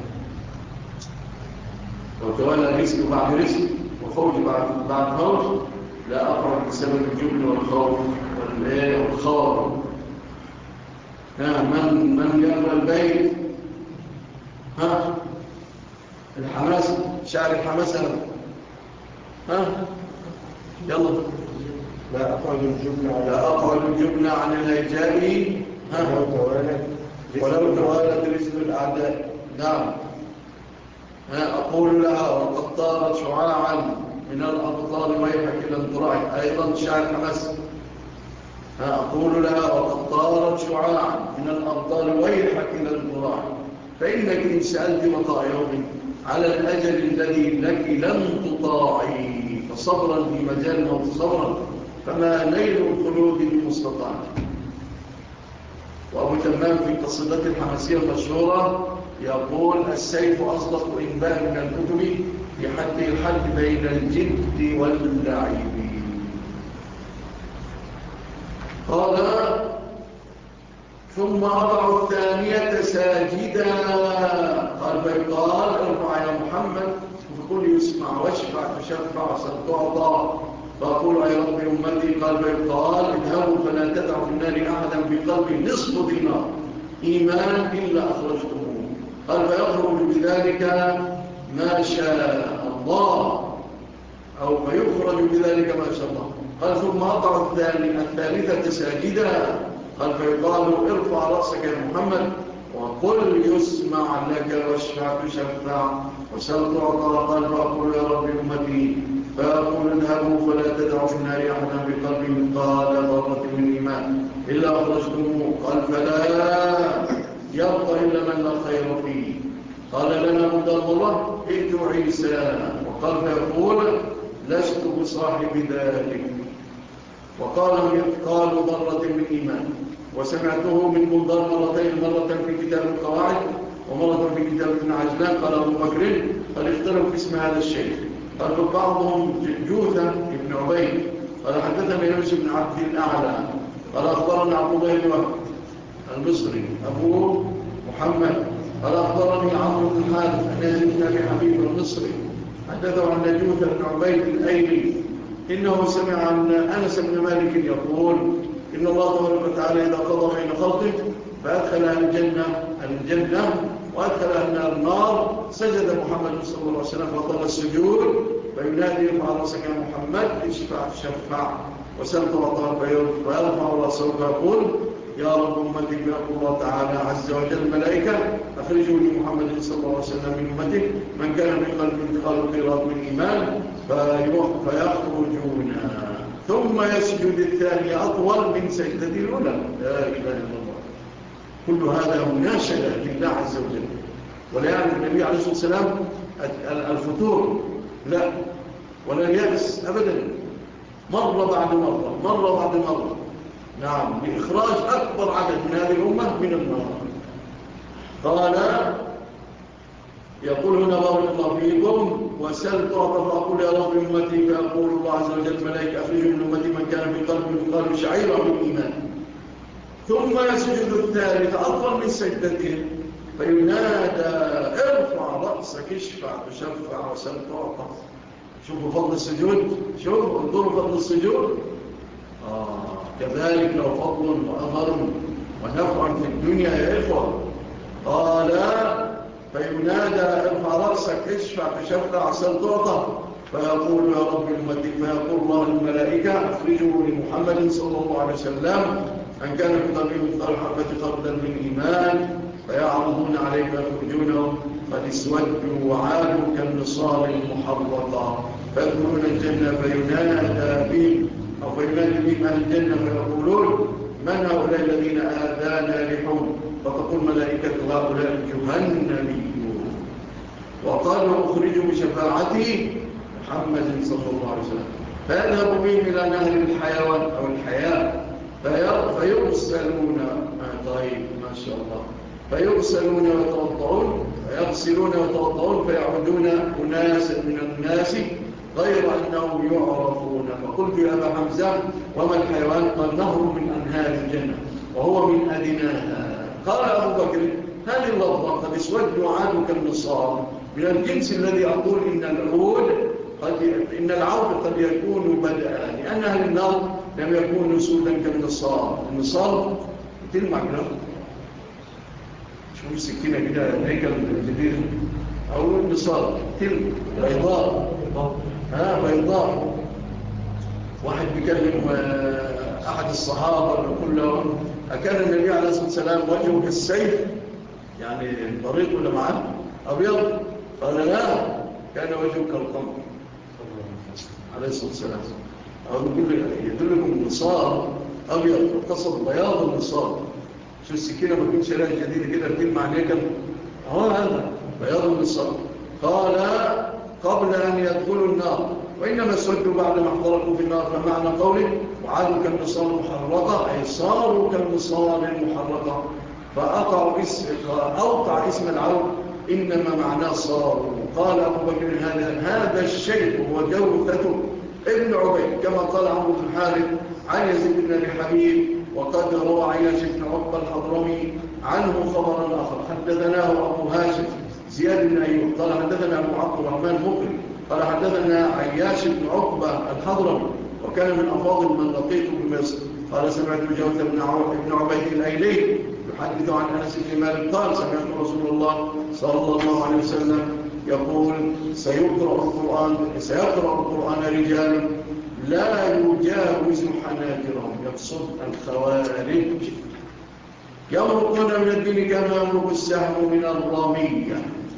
لو توالى رسل بعد رسل وخوف بعد بعد خوف لا أقرب بسبب الجبن والخوف والخوف. من من يقرأ البيت؟ ها الحماس، شاعر الحماس أنا. ها يلا. لا أقرب الجبن لا أقرب الجبن عن الهجاء ولو توالت رسل الأعداء. نعم. أقول لها وقد طارت شعاعا من الأبطال ويحك الانطراع. أيضا شاعر حماس. أقول لها وقد طارت شعاعا من الأبطال ويحك الانطراع، فإنك إن سألت بقاء يوم على الأجل الذي لك لن تطاعي، فصبرا في مجال الموت صبرا فما نيل الخلود المستطاع. وأبو تمام في قصيدته الحماسية المشهورة يقول السيف أصدق إنباء من الكتب في حد الحد بين الجد واللعب. قال ثم أضع الثانية ساجدا. قال فيقال ارفع يا محمد فقل يسمع واشفع تشفع ستعطى. فأقول يا رب أمتي. قال فيقال اذهبوا فلا تدعوا في النار أحدا بقلب نصف دينار إيمان إلا أخرجتموه. قال فيخرج بذلك ما شاء الله أو فيخرج بذلك ما شاء الله. قال ثم أضع الثالثة ساجدا. قال فيقال ارفع رأسك يا محمد وقل يسمع لك واشفع تشفع وسل تعطى. قال فأقول يا رب أمتي. فأقول اذهبوا فلا تدعوا في النار أحدا بقلب مثقال ذرة من إيمان إلا أخرجتموه. قال فلا يبقى إلا من لا خير فيه. قال لنا مدر الله ائت عيسى. وقال فيقول لست بصاحب ذلك. وقال مثقال ذرة من إيمان. وسمعته من منظر مرتين، مرة في كتاب القواعد ومرة في كتاب ابن عجلان. قال أبو بكر قال اختلفوا في اسم هذا الشيخ. قال بعضهم جوثة ابن عبيد. قال حدثنا يونس بن عبد الأعلى قال أخبرنا عبد الله بن وهب المصري أبو محمد قال أخبرني عمرو بن الحارث أن يزيد بن أبي حبيب المصري حدثه عن جوثة بن عبيد الأيلي إنه سمع عن أنس بن مالك يقول إن الله تبارك وتعالى إذا قضى بين خلقه فأدخل أهل الجنة الجنة وأدخل أهل النار سجد محمد صلى الله عليه وسلم فطل السجود فينادي ارفع رأسك يا محمد اشفع تشفع وسل تعطى فيرفع رأسه فيقول يا رب أمتك. فيقول الله تعالى عز وجل الملائكة أخرجوا لمحمد صلى الله عليه وسلم من أمته من كان من قلب مثقال قيراط من إيمان فيخرجون. ثم يسجد الثاني أطول من سجدة الأولى. لا إله إلا الله. كل هذا مناشدة لله عز وجل. ولا يعني النبي عليه الصلاة والسلام الفتور لا ولا اليأس أبدا، مرة بعد مرة مرة بعد مرة. نعم لإخراج أكبر عدد من هذه الأمة من النار. قال يقول هنا بارك الله فيكم وسل تعطى فأقول يا رب أمتي. فيقول الله عز وجل الملائكة أخرجوا من أمتي من كان في قلب مثقال شعيرة من إيمان. ثم يسجد الثالث أطول من سجدته فينادى ارفع رأسك اشفع تشفع وسل تعطى. شوفوا فضل السجود، شوفوا انظروا فضل السجود. آه كذلك لو فضل وأثر ونفع في الدنيا يا إخوة. قال فينادى ارفع رأسك اشفع تشفع سل تعطى، فيقول يا رب المدك، فيقول الله الملائكة اخرجوا لمحمد صلى الله عليه وسلم أن كان في قلبه مثقال حبة خردل من إيمان، فيعرضون عليه فيخرجونه قد اسودوا وعادوا كالنصال المحرقة، فيدخلون الجنة فينادى بهم أو فينادي بهم أهل الجنة فيقولون من هؤلاء الذين آذانا لحوم؟ فتقول ملائكة هؤلاء جهنميون، وقالوا اخرجوا بشفاعته محمد صلى الله عليه وسلم، فيذهب بهم إلى نهر الحيوان أو الحياة فيغسلون. آه طيب ما شاء الله. فيغسلون ويتوضعون فيغسلون ويتوضعون فيعودون أناسا من الناس غير أنهم يعرفون. فقلت يا أبا حمزة وما الحيوان؟ قال نهر من أنهار الجنة وهو من أدناها. قال أبو بكر هذه اللفظة قد اسودوا عادوا كالنصار من الجنس الذي أقول إن العود قد إن العود قد يكون بدءا، لأن أهل النار لم يكونوا سودا كالنصار. النصار تلمع كده شوف السكينة كده هيكل الجديد أو النصار تلمع بيضاء ها بيضاء. واحد بيكلم أحد الصحابة يقول له أكان النبي عليه الصلاة والسلام وجهه كالسيف يعني طريق ولا معاه أبيض؟ قال لا كان وجهه كالقمر عليه الصلاة والسلام. أو يقول يدلكم النصار أبيض وقصد بياض النصار. شو السكينة ما كنتش لها جديدة كده بتلمع عليك هو هذا بياض النصار. قال قبل أن يدخلوا النار وإنما سودوا بعد ما احترقوا في النار، فمعنى قوله وعادوا كالنصار المحرقة أي صاروا كالنصار المحرقة. فأقع اسم أوقع اسم العود إنما معناه صاروا. قال أبو بكر هذا هذا الشيء هو جوثة ابن عبيد كما قال عمرو بن الحارث عن يزيد بن أبي حبيب، وقد روى عياش بن عقبة الحضرمي عنه خبرا آخر حدثناه أبو هاشم زياد بن أيوب قال حدثنا أبو عبد الرحمن مقري قال حدثنا عياش بن عقبة الحضرمي وكان من أفاضل من لقيته بمصر قال سمعت جوثة بن عبيد الأيلي يحدث عن أنس بن مالك قال سمعت رسول الله صلى الله عليه وسلم يقول سيقرأ القرآن سيقرأ القرآن رجال لا يجاوز حناجرهم يقصد الخوارج يمرقون من الدين كما يمرق السهم من الرمية.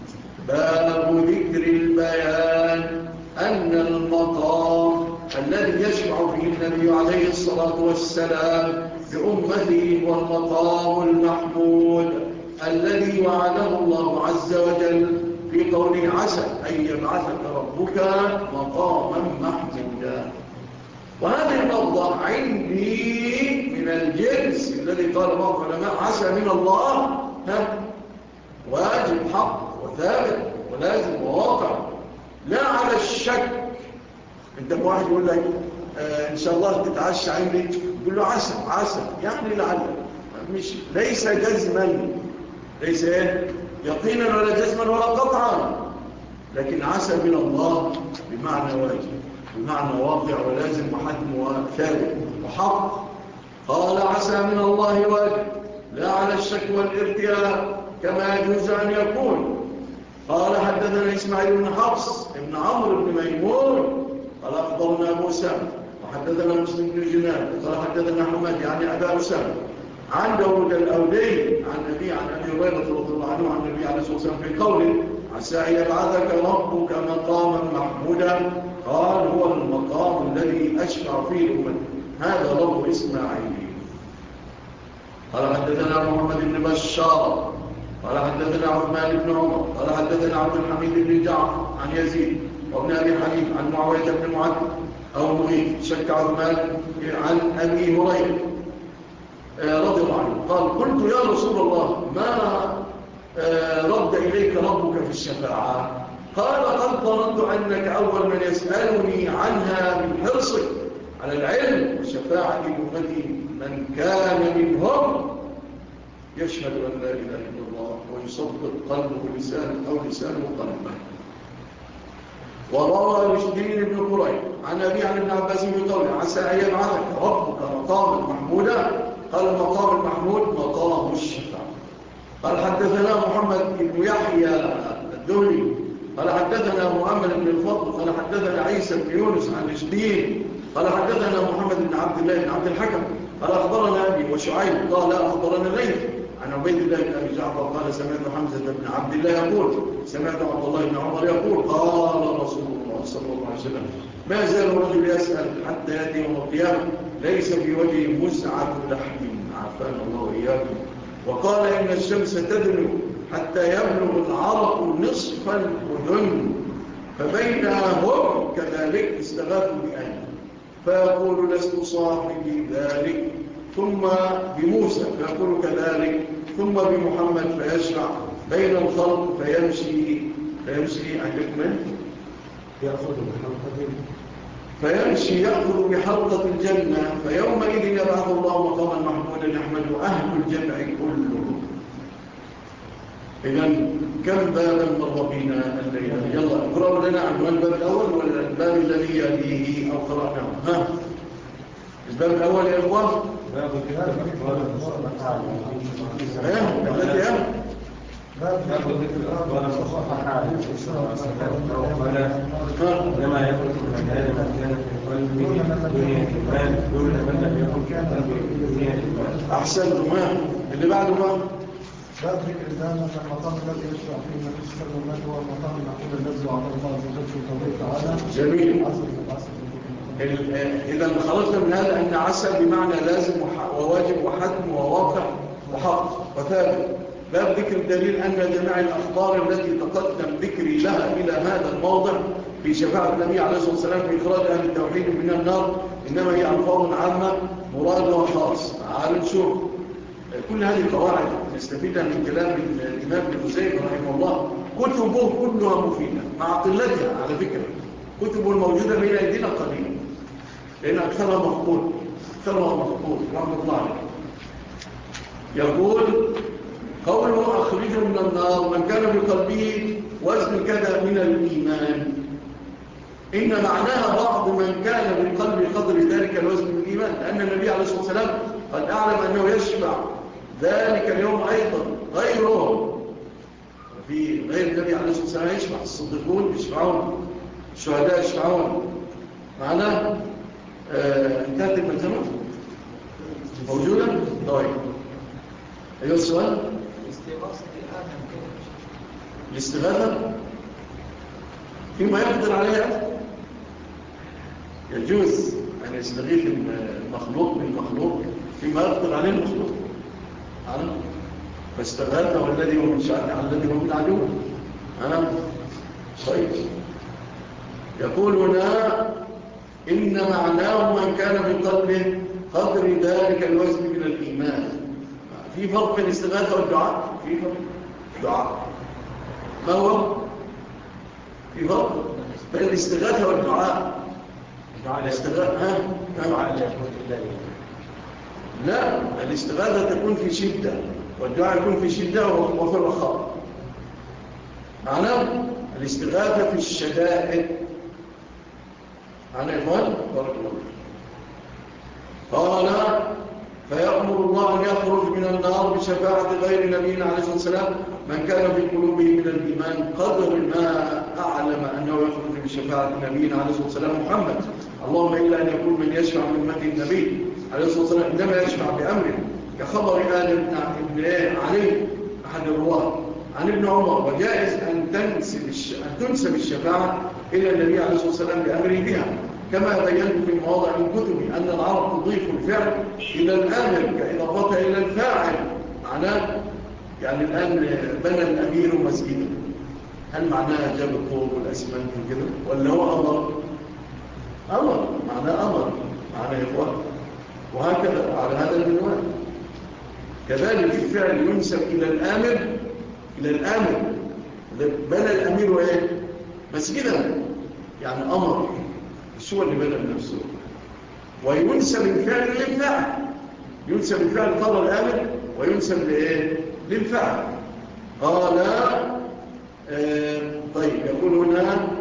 باب ذكر البيان أن المقام الذي يشفع فيه النبي عليه الصلاة والسلام لأمته هو المقام المحمود الذي وعده الله عز وجل في قوله عسى أن يبعثك ربك مقاما محمودا. وهذه اللفظة عندي من الجنس الذي قال بعض العلماء عسى من الله ها واجب حق وثابت ولازم وواقع لا على الشك. انت واحد يقول لك آه ان شاء الله تتعشى عندي تقول له عسى عسى يعني لعل مش ليس جزما ليس ايه يقينا ولا جزما ولا قطعا، لكن عسى من الله بمعنى واجب بمعنى واقع ولازم وحتم وثابت وحق. قال عسى من الله واجب لا على الشك والارتياب كما يجوز أن يكون. قال حدثنا إسماعيل بن حفص ابن عمرو بن ميمون قال أخبرنا أبو أسامة وحدثنا مسلم بن جنان قال حدثنا حماد يعني أبا أسامة عن داود الأودي عن أبي عن أبي هريرة رضي الله عنه عن النبي عليه الصلاة والسلام في قوله عسى أن يبعثك ربك مقاما محمودا قال هو المقام الذي أشفع فيه الأمة. هذا لفظ إسماعيل. قال حدثنا محمد بن بشار قال حدثنا عثمان بن عمر قال حدثنا عبد الحميد بن جعفر عن يزيد وابن أبي حنيف عن معاوية بن معد أو مغيث شك عثمان عن أبي هريرة رضي الله عنه قال قلت يا رسول الله ما رد إليك ربك في الشفاعة؟ قال قد ظننت أنك أول من يسألني عنها من حرصك على العلم والشفاعة لأمتي من كان منهم يشهد أن لا إله إلا الله ويصدق قلبه لسانه أو لسانه قلبه. وروى رشدين بن قريب عن أبي عن ابن عباس بقوله عسى أن يبعثك ربك مقاما محمودا. قال المقام المحمود مقام الشفاعة. قال حدثنا محمد بن يحيى الدهلي قال حدثنا محمد بن الفضل قال حدثنا عيسى بن يونس عن رشدين قال حدثنا محمد بن عبد الله بن عبد الحكم قال أخبرنا أبي وشعيب قال أخبرنا ليث عن عبيد الله بن أبي جعفر قال سمعت حمزة بن عبد الله يقول سمعت عبد الله بن عمر يقول قال رسول الله صلى الله عليه وسلم ما زال الرجل يسأل حتى يأتي يوم القيامة ليس في وجهه مسعة لحم عافانا الله وإياكم. وقال إن الشمس تدنو حتى يبلغ العرق نصف الأذن فبينهم كذلك استغاثوا بأهل فيقول لست صاحبي ذلك ثم بموسى فيقول كذلك ثم بمحمد فيشفع بين الخلق فيمشي فيمشي أن يكمل يأخذ بحلقة فيمشي يأخذ بحلقة الجنة فيومئذ يبعث الله مقاما محمودا يحمد أهل الجمع كلهم. إذن كم بابا مر بنا الليلة؟ يلا اقرأوا لنا عنوان الباب الأول ولا الباب الذي يليه أو قرأناه؟ ها الباب الأول يا إخوان باب الكتاب التي ها باب ذكر الأخبار الصحيحة لما يكون من هذا من كان في قلبه دنيا الإيمان دون من لم يكن في قلبه دنيا الإيمان. أحسن ما اللي بعده ما باب ذكر الدانة المقام الذي يشرع فيه النبي صلى الله عليه وسلم هو المقام المحمود الذي وعده الله عز وجل في قوله تعالى. جميل. إذا خرجنا من هذا أن عسى بمعنى لازم وواجب وحتم وواقع وحق وثابت. باب ذكر الدليل أن جميع الأخبار التي تقدم ذكري لها إلى هذا الموضع في شفاعة النبي عليه الصلاة والسلام في إخراج أهل التوحيد من النار إنما هي ألفاظ عامة مرادها خاص. تعالوا نشوف كل هذه القواعد نستفيدها من كلام الإمام ابن خزيمة رحمه الله. كتبه كلها مفيدة مع قلتها على فكرة. كتبه الموجودة بين أيدينا قليلا لأن أكثرها مفقود أكثرها مفقود رحمه الله عليه. يقول قوله أخرجه من النار من كان بقلبه وزن كذا من الإيمان إن معناها بعض من كان بقلب قدر ذلك الوزن من الإيمان لأن النبي عليه الصلاة والسلام قد أعلم أنه يشفع ذلك اليوم أيضا غيره في غير النبي عليه الصلاة والسلام يشفع الصديقون يشفعون الشهداء يشفعون معناه آه انتهت الملزمة موجودة؟ طيب أيها السؤال الاستغاثة فيما يقدر عليها يجوز أن يستغيث المخلوق بالمخلوق فيما يقدر عليه المخلوق فاستغاثه والذي هو من شأنه على الذي هو من عدو أنا طيب يقول هنا إن معناه من كان بقلبه قدر ذلك الوزن من الإيمان. في فرق بين الاستغاثة والدعاء في فرق دعاء ما هو في فرق بين الاستغاثة والدعاء الاستغاثة ها لا الاستغاثة تكون في شدة والدعاء يكون في شدة وفي الرخاء. معناه الاستغاثة في الشدائد معناه إخوان بارك الله قال فيأمر الله أن يخرج من النار بشفاعة غير نبينا عليه الصلاة والسلام من كان في قلوبه من الإيمان قدر ما أعلم أنه يخرج بشفاعة نبينا عليه الصلاة والسلام محمد. اللهم إلا أن يكون من يشفع من أمة النبي عليه الصلاة والسلام إنما يشفع بأمره كخبر آل بن علي أحد الرواة عن ابن عمر وجائز أن تنسب, الش... أن تنسب الشفاعة إلى النبي عليه الصلاة والسلام بأمره بها كما بينت في مواضع من كتبي أن العرب تضيف الفعل إلى الآمر كإضافتها إلى الفاعل. معناه يعني الآن بنى الأمير مسجدا هل معناه جاب الطوب والأسمنت وكذا ولا هو أمر أمر معناه أمر معناه إخوان وهكذا على هذا المنوال. كذلك الفعل ينسب إلى الآمر إلى الآمر بنى الأمير وإيه مسجدا يعني أمر السوى اللي بنى بنفسه وينسب الفعل للفعل ينسب الفعل قبل الآمر وينسب لإيه للفعل. قال آه طيب يقول هنا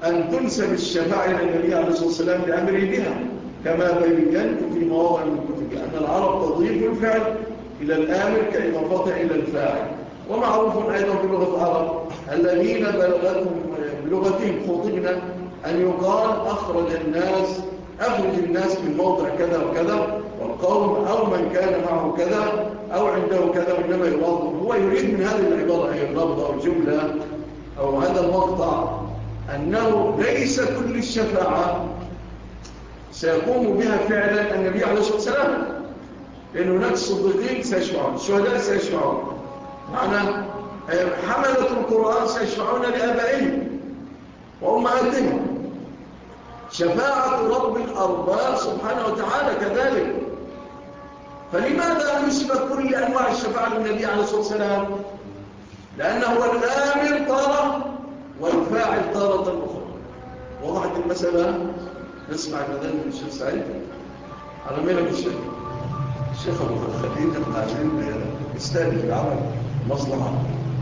أن تنسب الشفاعة إلى النبي عليه الصلاة والسلام لأمره بها، كما بينت في مواضع من الكتب أن العرب تضيف الفعل إلى الآمر كإضافته إلى الفاعل. ومعروف أيضا في لغة العرب الذين بلغتهم بلغتهم خطبنا أن يقال أخرج الناس أخرج الناس من موضع كذا وكذا، والقوم أو من كان معه كذا أو عنده كذا، وإنما يراد هو يريد من هذه العبارة أي اللفظ أو الجملة أو هذا المقطع أنه ليس كل الشفاعة سيقوم بها فعلا النبي عليه الصلاة والسلام، لأن هناك الصديقين سيشفعون، الشهداء سيشفعون، معنى حملة القرآن سيشفعون لآبائهم وأمهاتهم. شفاعة رب الأرباب سبحانه وتعالى كذلك. فلماذا نسبة كل أنواع الشفاعة للنبي عليه الصلاة والسلام؟ لأنه هو الآمر طارة والفاعل طارة أخرى. وضحت المسألة. نسمع المدن من الشيخ سعيد على ميلة الشيخ الشيخ أبو الخليل احنا عايزين نستهدف العمل مصلحة.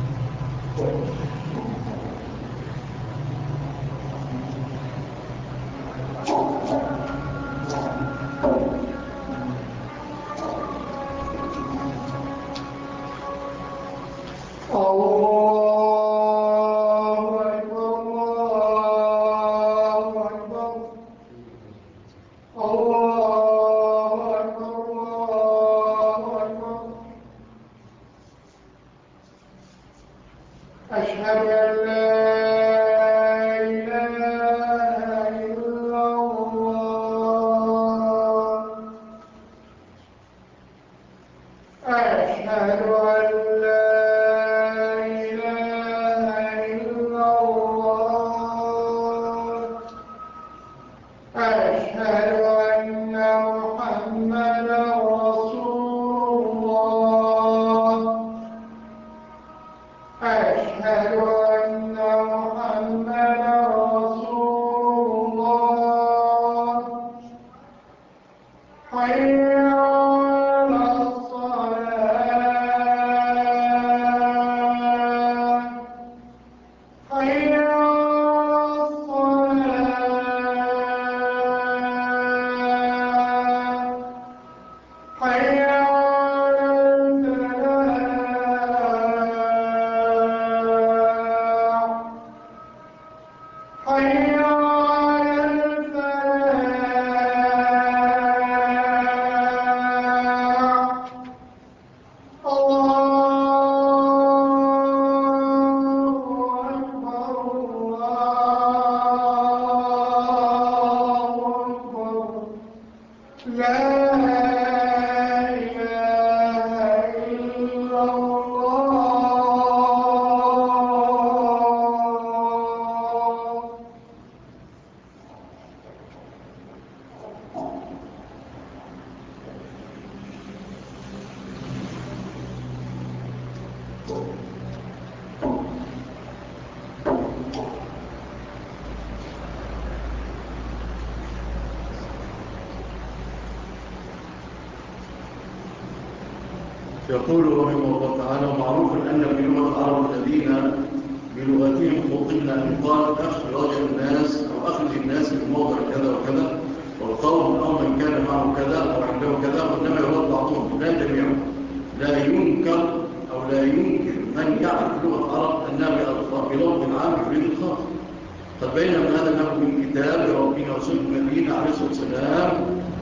يقول رحمه الله تعالى: ومعروف أن بلغة العرب الذين بلغتهم خطبنا أن قال أخرج الناس أو أخرج الناس من موضع كذا وكذا، والقوم أو من كان معه كذا أو عنده كذا، وإنما يراد بعضهم لا جميعهم. لا ينكر أو لا ينكر من يعرف لغة العرب أنها بلغة عام يريد الخاص. قد بينا من هذا أنه من كتاب ربنا وسنة نبينا عليه الصلاة والسلام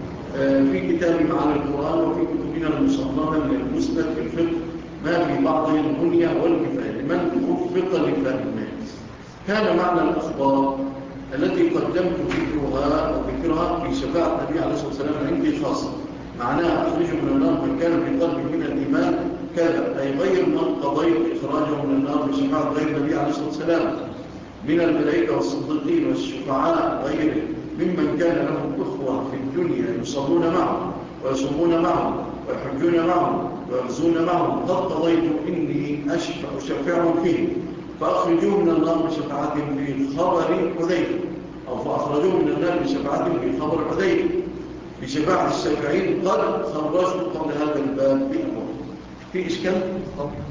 في كتاب معاني القرآن وفي كتبنا المصنفة من المسند في الفقه ما في بعض البنية والكفاية لمن وفق لفهم الناس. كان معنى الأخبار التي قدمت ذكرها أو ذكرها في شفاعة النبي عليه الصلاة والسلام عندي خاصة، معناها أخرجه من النار من كان في قلبه من الإيمان كذا، أي غير من قضيت إخراجه من النار بشفاعة غير النبي عليه الصلاة والسلام من الملائكة والصديقين والشفعاء غيره ممن كان لهم أخوة في الدنيا يصلون معهم ويصومون معهم ويحجون معهم ويغزون معهم، قد قضيت إني أشفع شفاعهم فيه فأخرجوه من النار بشفاعتهم في خبر حذيفة، أو فأخرجوه من النار بشفاعتهم في خبر حذيفة بشفاعة الشافعين قد خرجوا قبل هذا الباب بأمور. في إشكال؟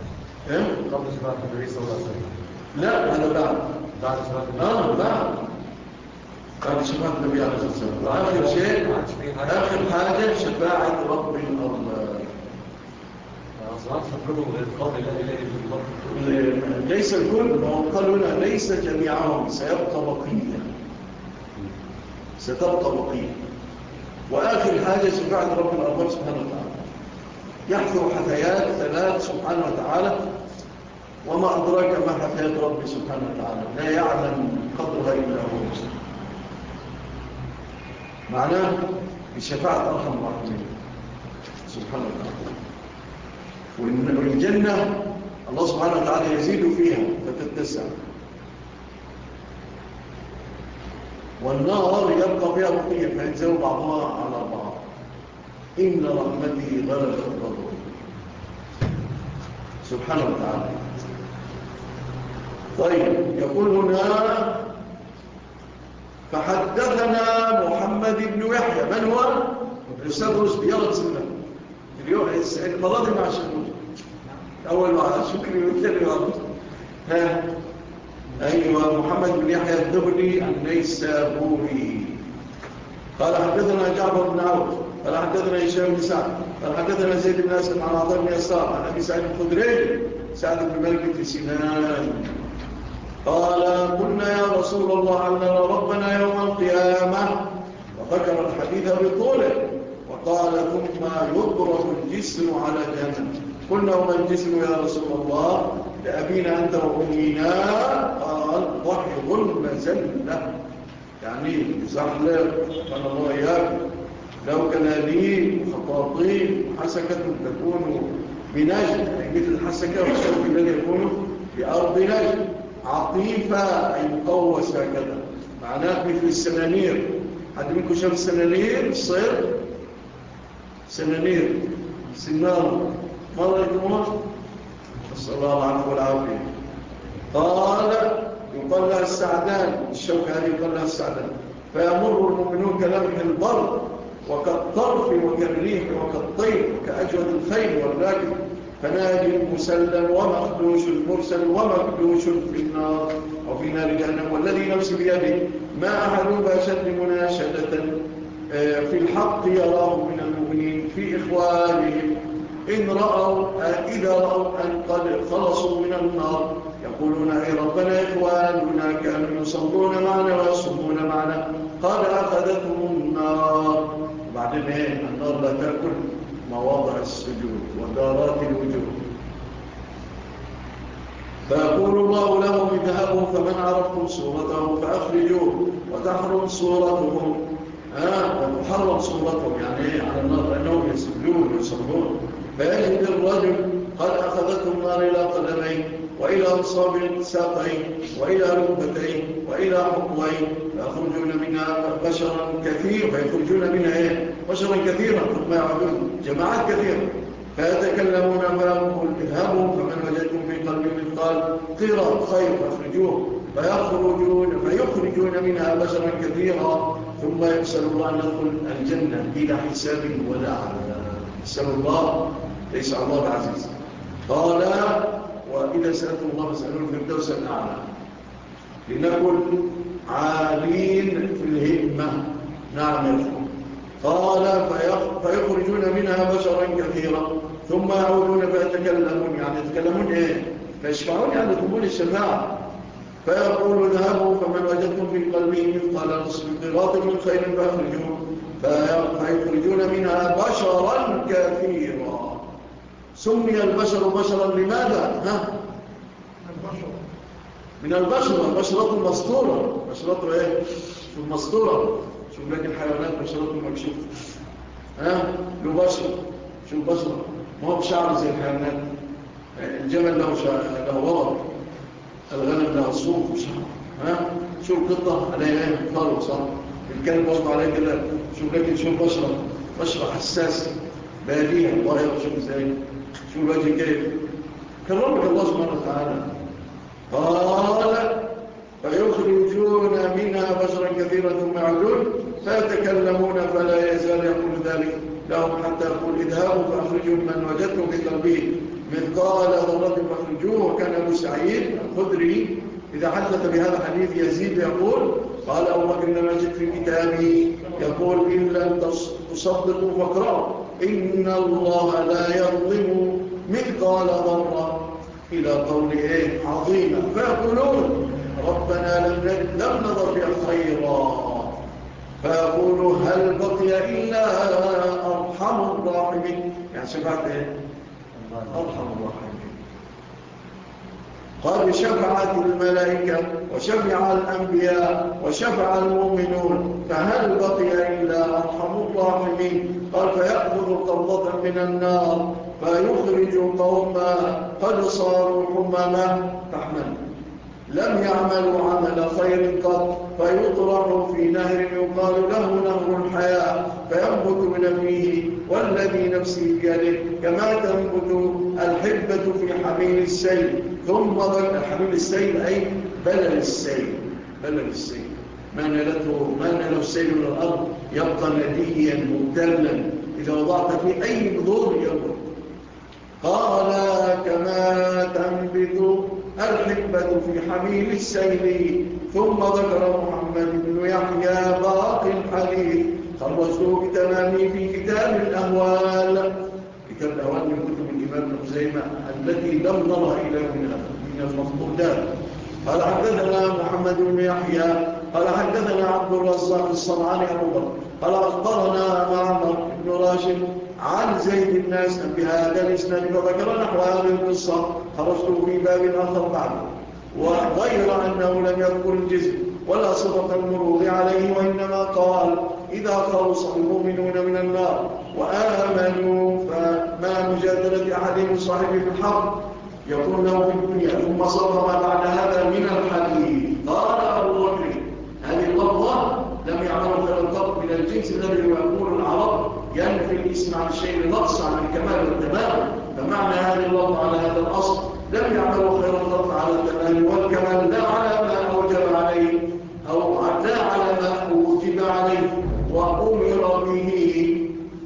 قبل شفاعة النبي صلى الله عليه وسلم. لا، هذا بعد بعد شفاعة النبي. آه بعد بعد شفاعة النبي عليه الصلاة والسلام. وآخر شيء آخر حاجة شفاعة رب الأرباب. ليس الكل، وقالوا لنا ليس جميعهم، سيبقى بقية، ستبقى بقية. وآخر حاجة شفاعة رب الأرباب سبحانه وتعالى، يحفر حثيات ثلاث سبحانه وتعالى، وما أدراك ما حثيات ربي سبحانه وتعالى، لا يعلم قدرها إلا هو. معناه بشفاعة أرحم الراحمين سبحانه وتعالى. والجنة الله سبحانه وتعالى يزيد فيها فتتسع، والنار يبقى فيها بقية فينزل بعضها على بعض. إن رحمتي غلبت غضبي سبحانه وتعالى. طيب، يقول هنا فحدثنا محمد بن يحيى. من هو؟ الأستاذ رشدي. يلا بسم الله. اليوم المرة دي مع شكري، أول مع شكري والثاني مع ها أيوة محمد بن يحيى الدبلي النيسابوري قال حدثنا جعفر بن عوف قال حدثنا هشام بن سعد قال حدثنا زيد بن أسلم عن عطاء بن يسار عن أبي سعيد الخدري سعد بن مالك في سنان قال قلنا يا رسول الله هل نرى ربنا يوم القيامة؟ وذكر الحديث بطوله وقال ثم يضرب الجسر على جهنم. قلنا وما الجسر يا رسول الله؟ لأبينا أنت وأمينا. قال ضحي مزلة، يعني زحلق قال الله إياك لو كان لي خطاطين حسكة تكون بنجد، أي مثل الحسكة والشوك الذي يكون في أرض نجد عطيفة أي مقوسة كذا، معناه مثل السنانير. حد منكم شاف السنانير الصير؟ سنانير سنار مرة يكون نسأل الله العفو والعافية. قال يقال لها السعدان، الشوكة هذه يقال لها السعدان. فيمر المؤمنون كلمح البر وكالطرف وكالريح وكالطير وكأجود الخيل والراكب فنادي مسلم ومخدوش مرسل ومخدوش في النار أو في نار جهنم. والذي نفسي بيده ما أحد بأشد مناشدة في الحق يراه من المؤمنين في إخوانهم إن رأوا إذا رأوا أن قد خلصوا من النار يقولون أي ربنا إخواننا كانوا يصلون معنا ويصومون معنا قد أخذتهم النار. وبعدين إيه؟ النار لا تأكل مواضع السجود ودارات الوجود. فيقول الله لهم اذهبوا فمن عرفتم صورته فأخرجوه وتحرم صورتهم آه وتحرم صورتهم يعني إيه على النار لأنهم يسجدون ويصلون. فيجد الرجل قد أخذته النار إلى قدمين وإلى أنصاب ساقين وإلى ركبتين وإلى حقوين فيخرجون منها بشرا كثيرا فيخرجون منها إيه؟ بشرا كثيرا ثم يعودون جماعات كثيرة فيتكلمون فيقول اذهبوا فمن وجدتم في قلبه مثقال قيراط خير فاخرجوه فيخرجون فيخرجون منها بشرا كثيرا ثم يسأل الله أن ندخل الجنة بلا حساب ولا عذاب. يسأل الله ليس الله بعزيز. قال وإذا سألتم الله فاسألوا الفردوس الأعلى لنكن عالين في الهمة. نعم يفهم. قال فيخرجون منها بشرا كثيرا ثم يعودون فيتكلمون يعني يتكلمون إيه؟ فيشفعون يعني يطلبون الشفاعة. فيقول اذهبوا فمن وجدتم في قلبه مثقال نصف قيراط من خير فأخرجوه فيخرجون منها بشرا كثيرا. سمي البشر بشرا لماذا؟ ها؟ من البشرة البشرة المسطورة. بشرته ايه؟ شو المسطورة؟ شوف لك الحيوانات بشرته مكشوفة ها؟ له بشرة. شو البشرة؟ ما هو بشعر زي الحيوانات. الجمل له له ورق، الغنم له صوف وشعر ها؟ شو القطة عليها ايه؟ فرو صح؟ الكلب برضه عليه كده. شوف لكن شو البشرة؟ بشرة حساسة بادية. الله يرشد ازاي؟ شو الوجه كيف؟ كرمك الله سبحانه وتعالى. قال فيخرجون منها بشرا كثيرا ثم يعودون فيتكلمون فلا يزال يقول ذلك لهم حتى يقول اذهبوا فأخرجوا من وجدتم في قلبه مثقال ذرة فأخرجوه. وكان أبو سعيد الخدري إذا حدث بهذا الحديث يزيد يقول قال أبو بكر لم أجد في كتابي يقول إن لم تصدقوا فاقرأوا إن الله لا يظلم مثقال ذرة إلى قول إيه عظيمة، فيقولون ربنا لم لم نظر فيها خيرا، فيقول هل بقي إلا أرحم الراحمين. يعني سمعت إيه أرحم الراحمين. قال شفعت الملائكة وشفع الأنبياء وشفع المؤمنون، فهل بقي إلا أرحم الراحمين. قال فيأخذ قبضة من النار فيخرج قوما قد صاروا حمما تحمل لم يعملوا عمل خير قط، فيطرح في نهر يقال له نهر الحياة فينبت من فيه والذي نفسي بيده كما تنبت الحبة في حميل السيل. ثم ذكر حميل السيل أي بلل السيل، بلل السيل ما نلته ما نله السيل من الأرض يبقى نديا مبتلا، إذا وضعت فيه أي بذور ينبت. قال كما تنبت الحبة في حميل السيل. ثم ذكر محمد بن يحيى باقي الحديث خرجته بتمامه في كتاب الأهوال، كتاب الأهوال من كتب الإمام ابن خزيمة التي لم نرها إلى من المفقودات. قال حدثنا محمد بن يحيى قال حدثنا عبد الرزاق الصنعاني أبو بكر قال أخبرنا معمر بن راشد عن زيد بن أسلم بهذا الإسناد فذكر نحو هذه القصة خرجته في باب آخر بعده، وغير أنه لم يذكر الجزء ولا صفة المروض عليه، وإنما قال إذا خلص المؤمنون من النار وآمنوا فما مجادلة أحدهم صاحبه في الحرب يكون له في الدنيا. ثم صار ما بعد هذا من الحديث. قال أبو بكر هذه اللفظة لم يعملوا خير القط من الجنس الذي يقول العرب ينفي الاسم عن الشيء نقص عن الكمال والتمام، فمعنى هذه اللفظة على هذا الأصل لم يعملوا خير القط على التمام والكمال لا على ما أوجب عليه أو لا على ما أوجب عليه وأمر به.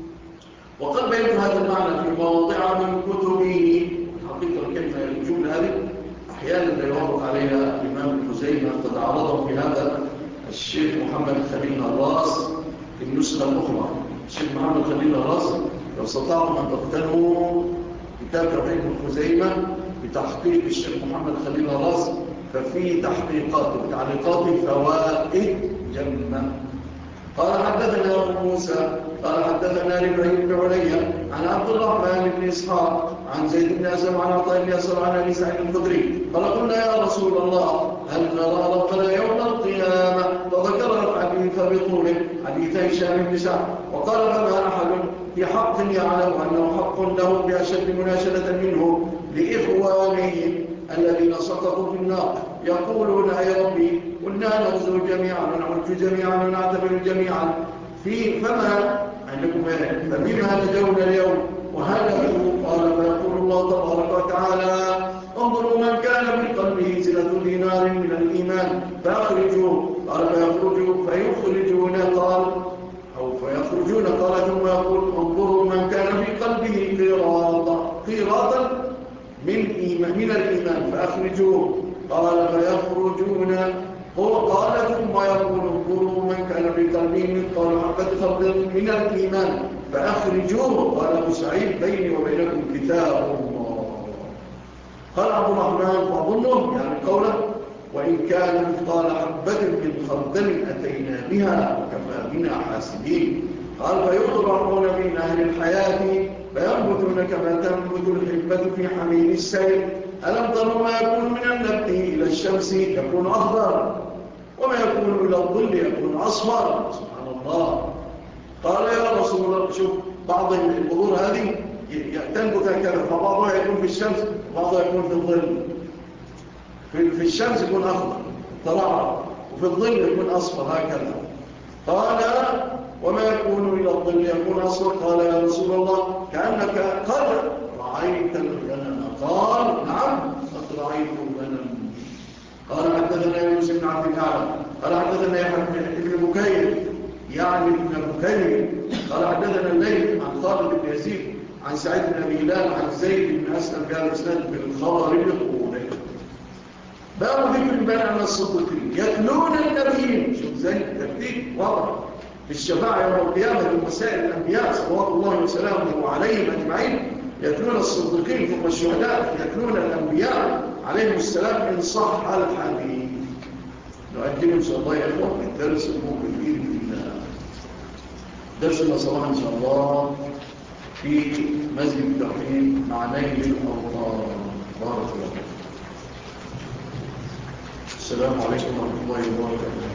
وقد بينت هذا المعنى في مواضع من كتبه. حقيقة الكلمة الجملة هذه أحيانا لا يوافق عليها الإمام ابن خزيمة قد عرضه في هذا الشيخ محمد خليل الراس في النسخة الأخرى. الشيخ محمد خليل الراس لو استطعتم أن تقتنوا كتاب توحيد ابن خزيمة بتحقيق الشيخ محمد خليل الراس ففي تحقيقات وتعليقات فوائد جمة. قال حدثنا أبو موسى قال حدثنا ربعي بن عليا عن عبد الرحمن بن إسحاق عن زيد بن أسلم عن عطاء بن يسار عن أبي سعيد الخدري قال قلنا يا رسول الله هل نرى ربنا يوم القيامة؟ فذكر الحديث بطوله حديث هشام بن سعد وقال فما أحد في حق يعلم أنه حق له بأشد مناشدة منه لإخوانه الذين سقطوا في النار يقولون يا ربي قلنا نغزو جميعا ونعج جميعا ونعتبر جميعا في فما عندكم فبما نجونا اليوم وهلكوا. قال فيقول الله تبارك وتعالى انظروا من كان في قلبه زلة دينار من الإيمان فأخرجوه. قال فيخرجوا فيخرجون قال أو فيخرجون قال ثم يقول انظروا من كان في قلبه قيراطا قيراطا من إيمان من الإيمان فأخرجوه. قال فيخرجون قال ثم يقول انظروا من كان في قلبه مثقال حبة خردل من الإيمان فأخرجوه. قال أبو سعيد بيني وبينكم كتاب الله. قال عبد الرحمن فأظنه يعني قوله وإن كان مثقال حبة من خردل أتينا بها وكفى بنا حاسبين. قال فيطرحون في نهر الحياة فينبتون كما تنبت الحبة في حميل السيل. ألم تروا ما يكون من النبت إلى الشمس يكون أخضر وما يكون إلى الظل يكون أصفر. سبحان الله. قال يا رسول الله شوف بعض البذور هذه تنبت هكذا فبعضها يكون في الشمس وبعضها يكون في الظل. في الشمس يكون أخضر طلع وفي الظل يكون أصفر هكذا. قال وما يكون إلى الظل يكون أصفر. قال يا رسول الله كأنك قد رأيت الغنم. قال نعم قد رأيت الغنم. قال حدثنا يونس بن عبد الأعلى قال حدثنا يحيى بن بكير يعني ابن بكير قال حدثنا الليث عن خالد بن يزيد عن سعيد بن أبي هلال عن زيد بن أسلم بهذا الإسناد بالخبر بطوله. باب ذكر البيان عن الصديقين يتلون النبيين. شوف ازاي ترتيب وضع في الشفاعة يوم القيامة لمسائل الأنبياء صلوات الله وسلامه عليهم أجمعين. يتلون الصديقين ثم الشهداء يتلون الأنبياء عليهم السلام إن صح الحديث. نؤجل إن شاء الله يا إخوة الدرس المقبل بإذن الله. درسنا صباحا إن شاء الله في مسجد التوحيد مع نيل الأوطار. بارك الله. السلام عليكم ورحمة الله وبركاته.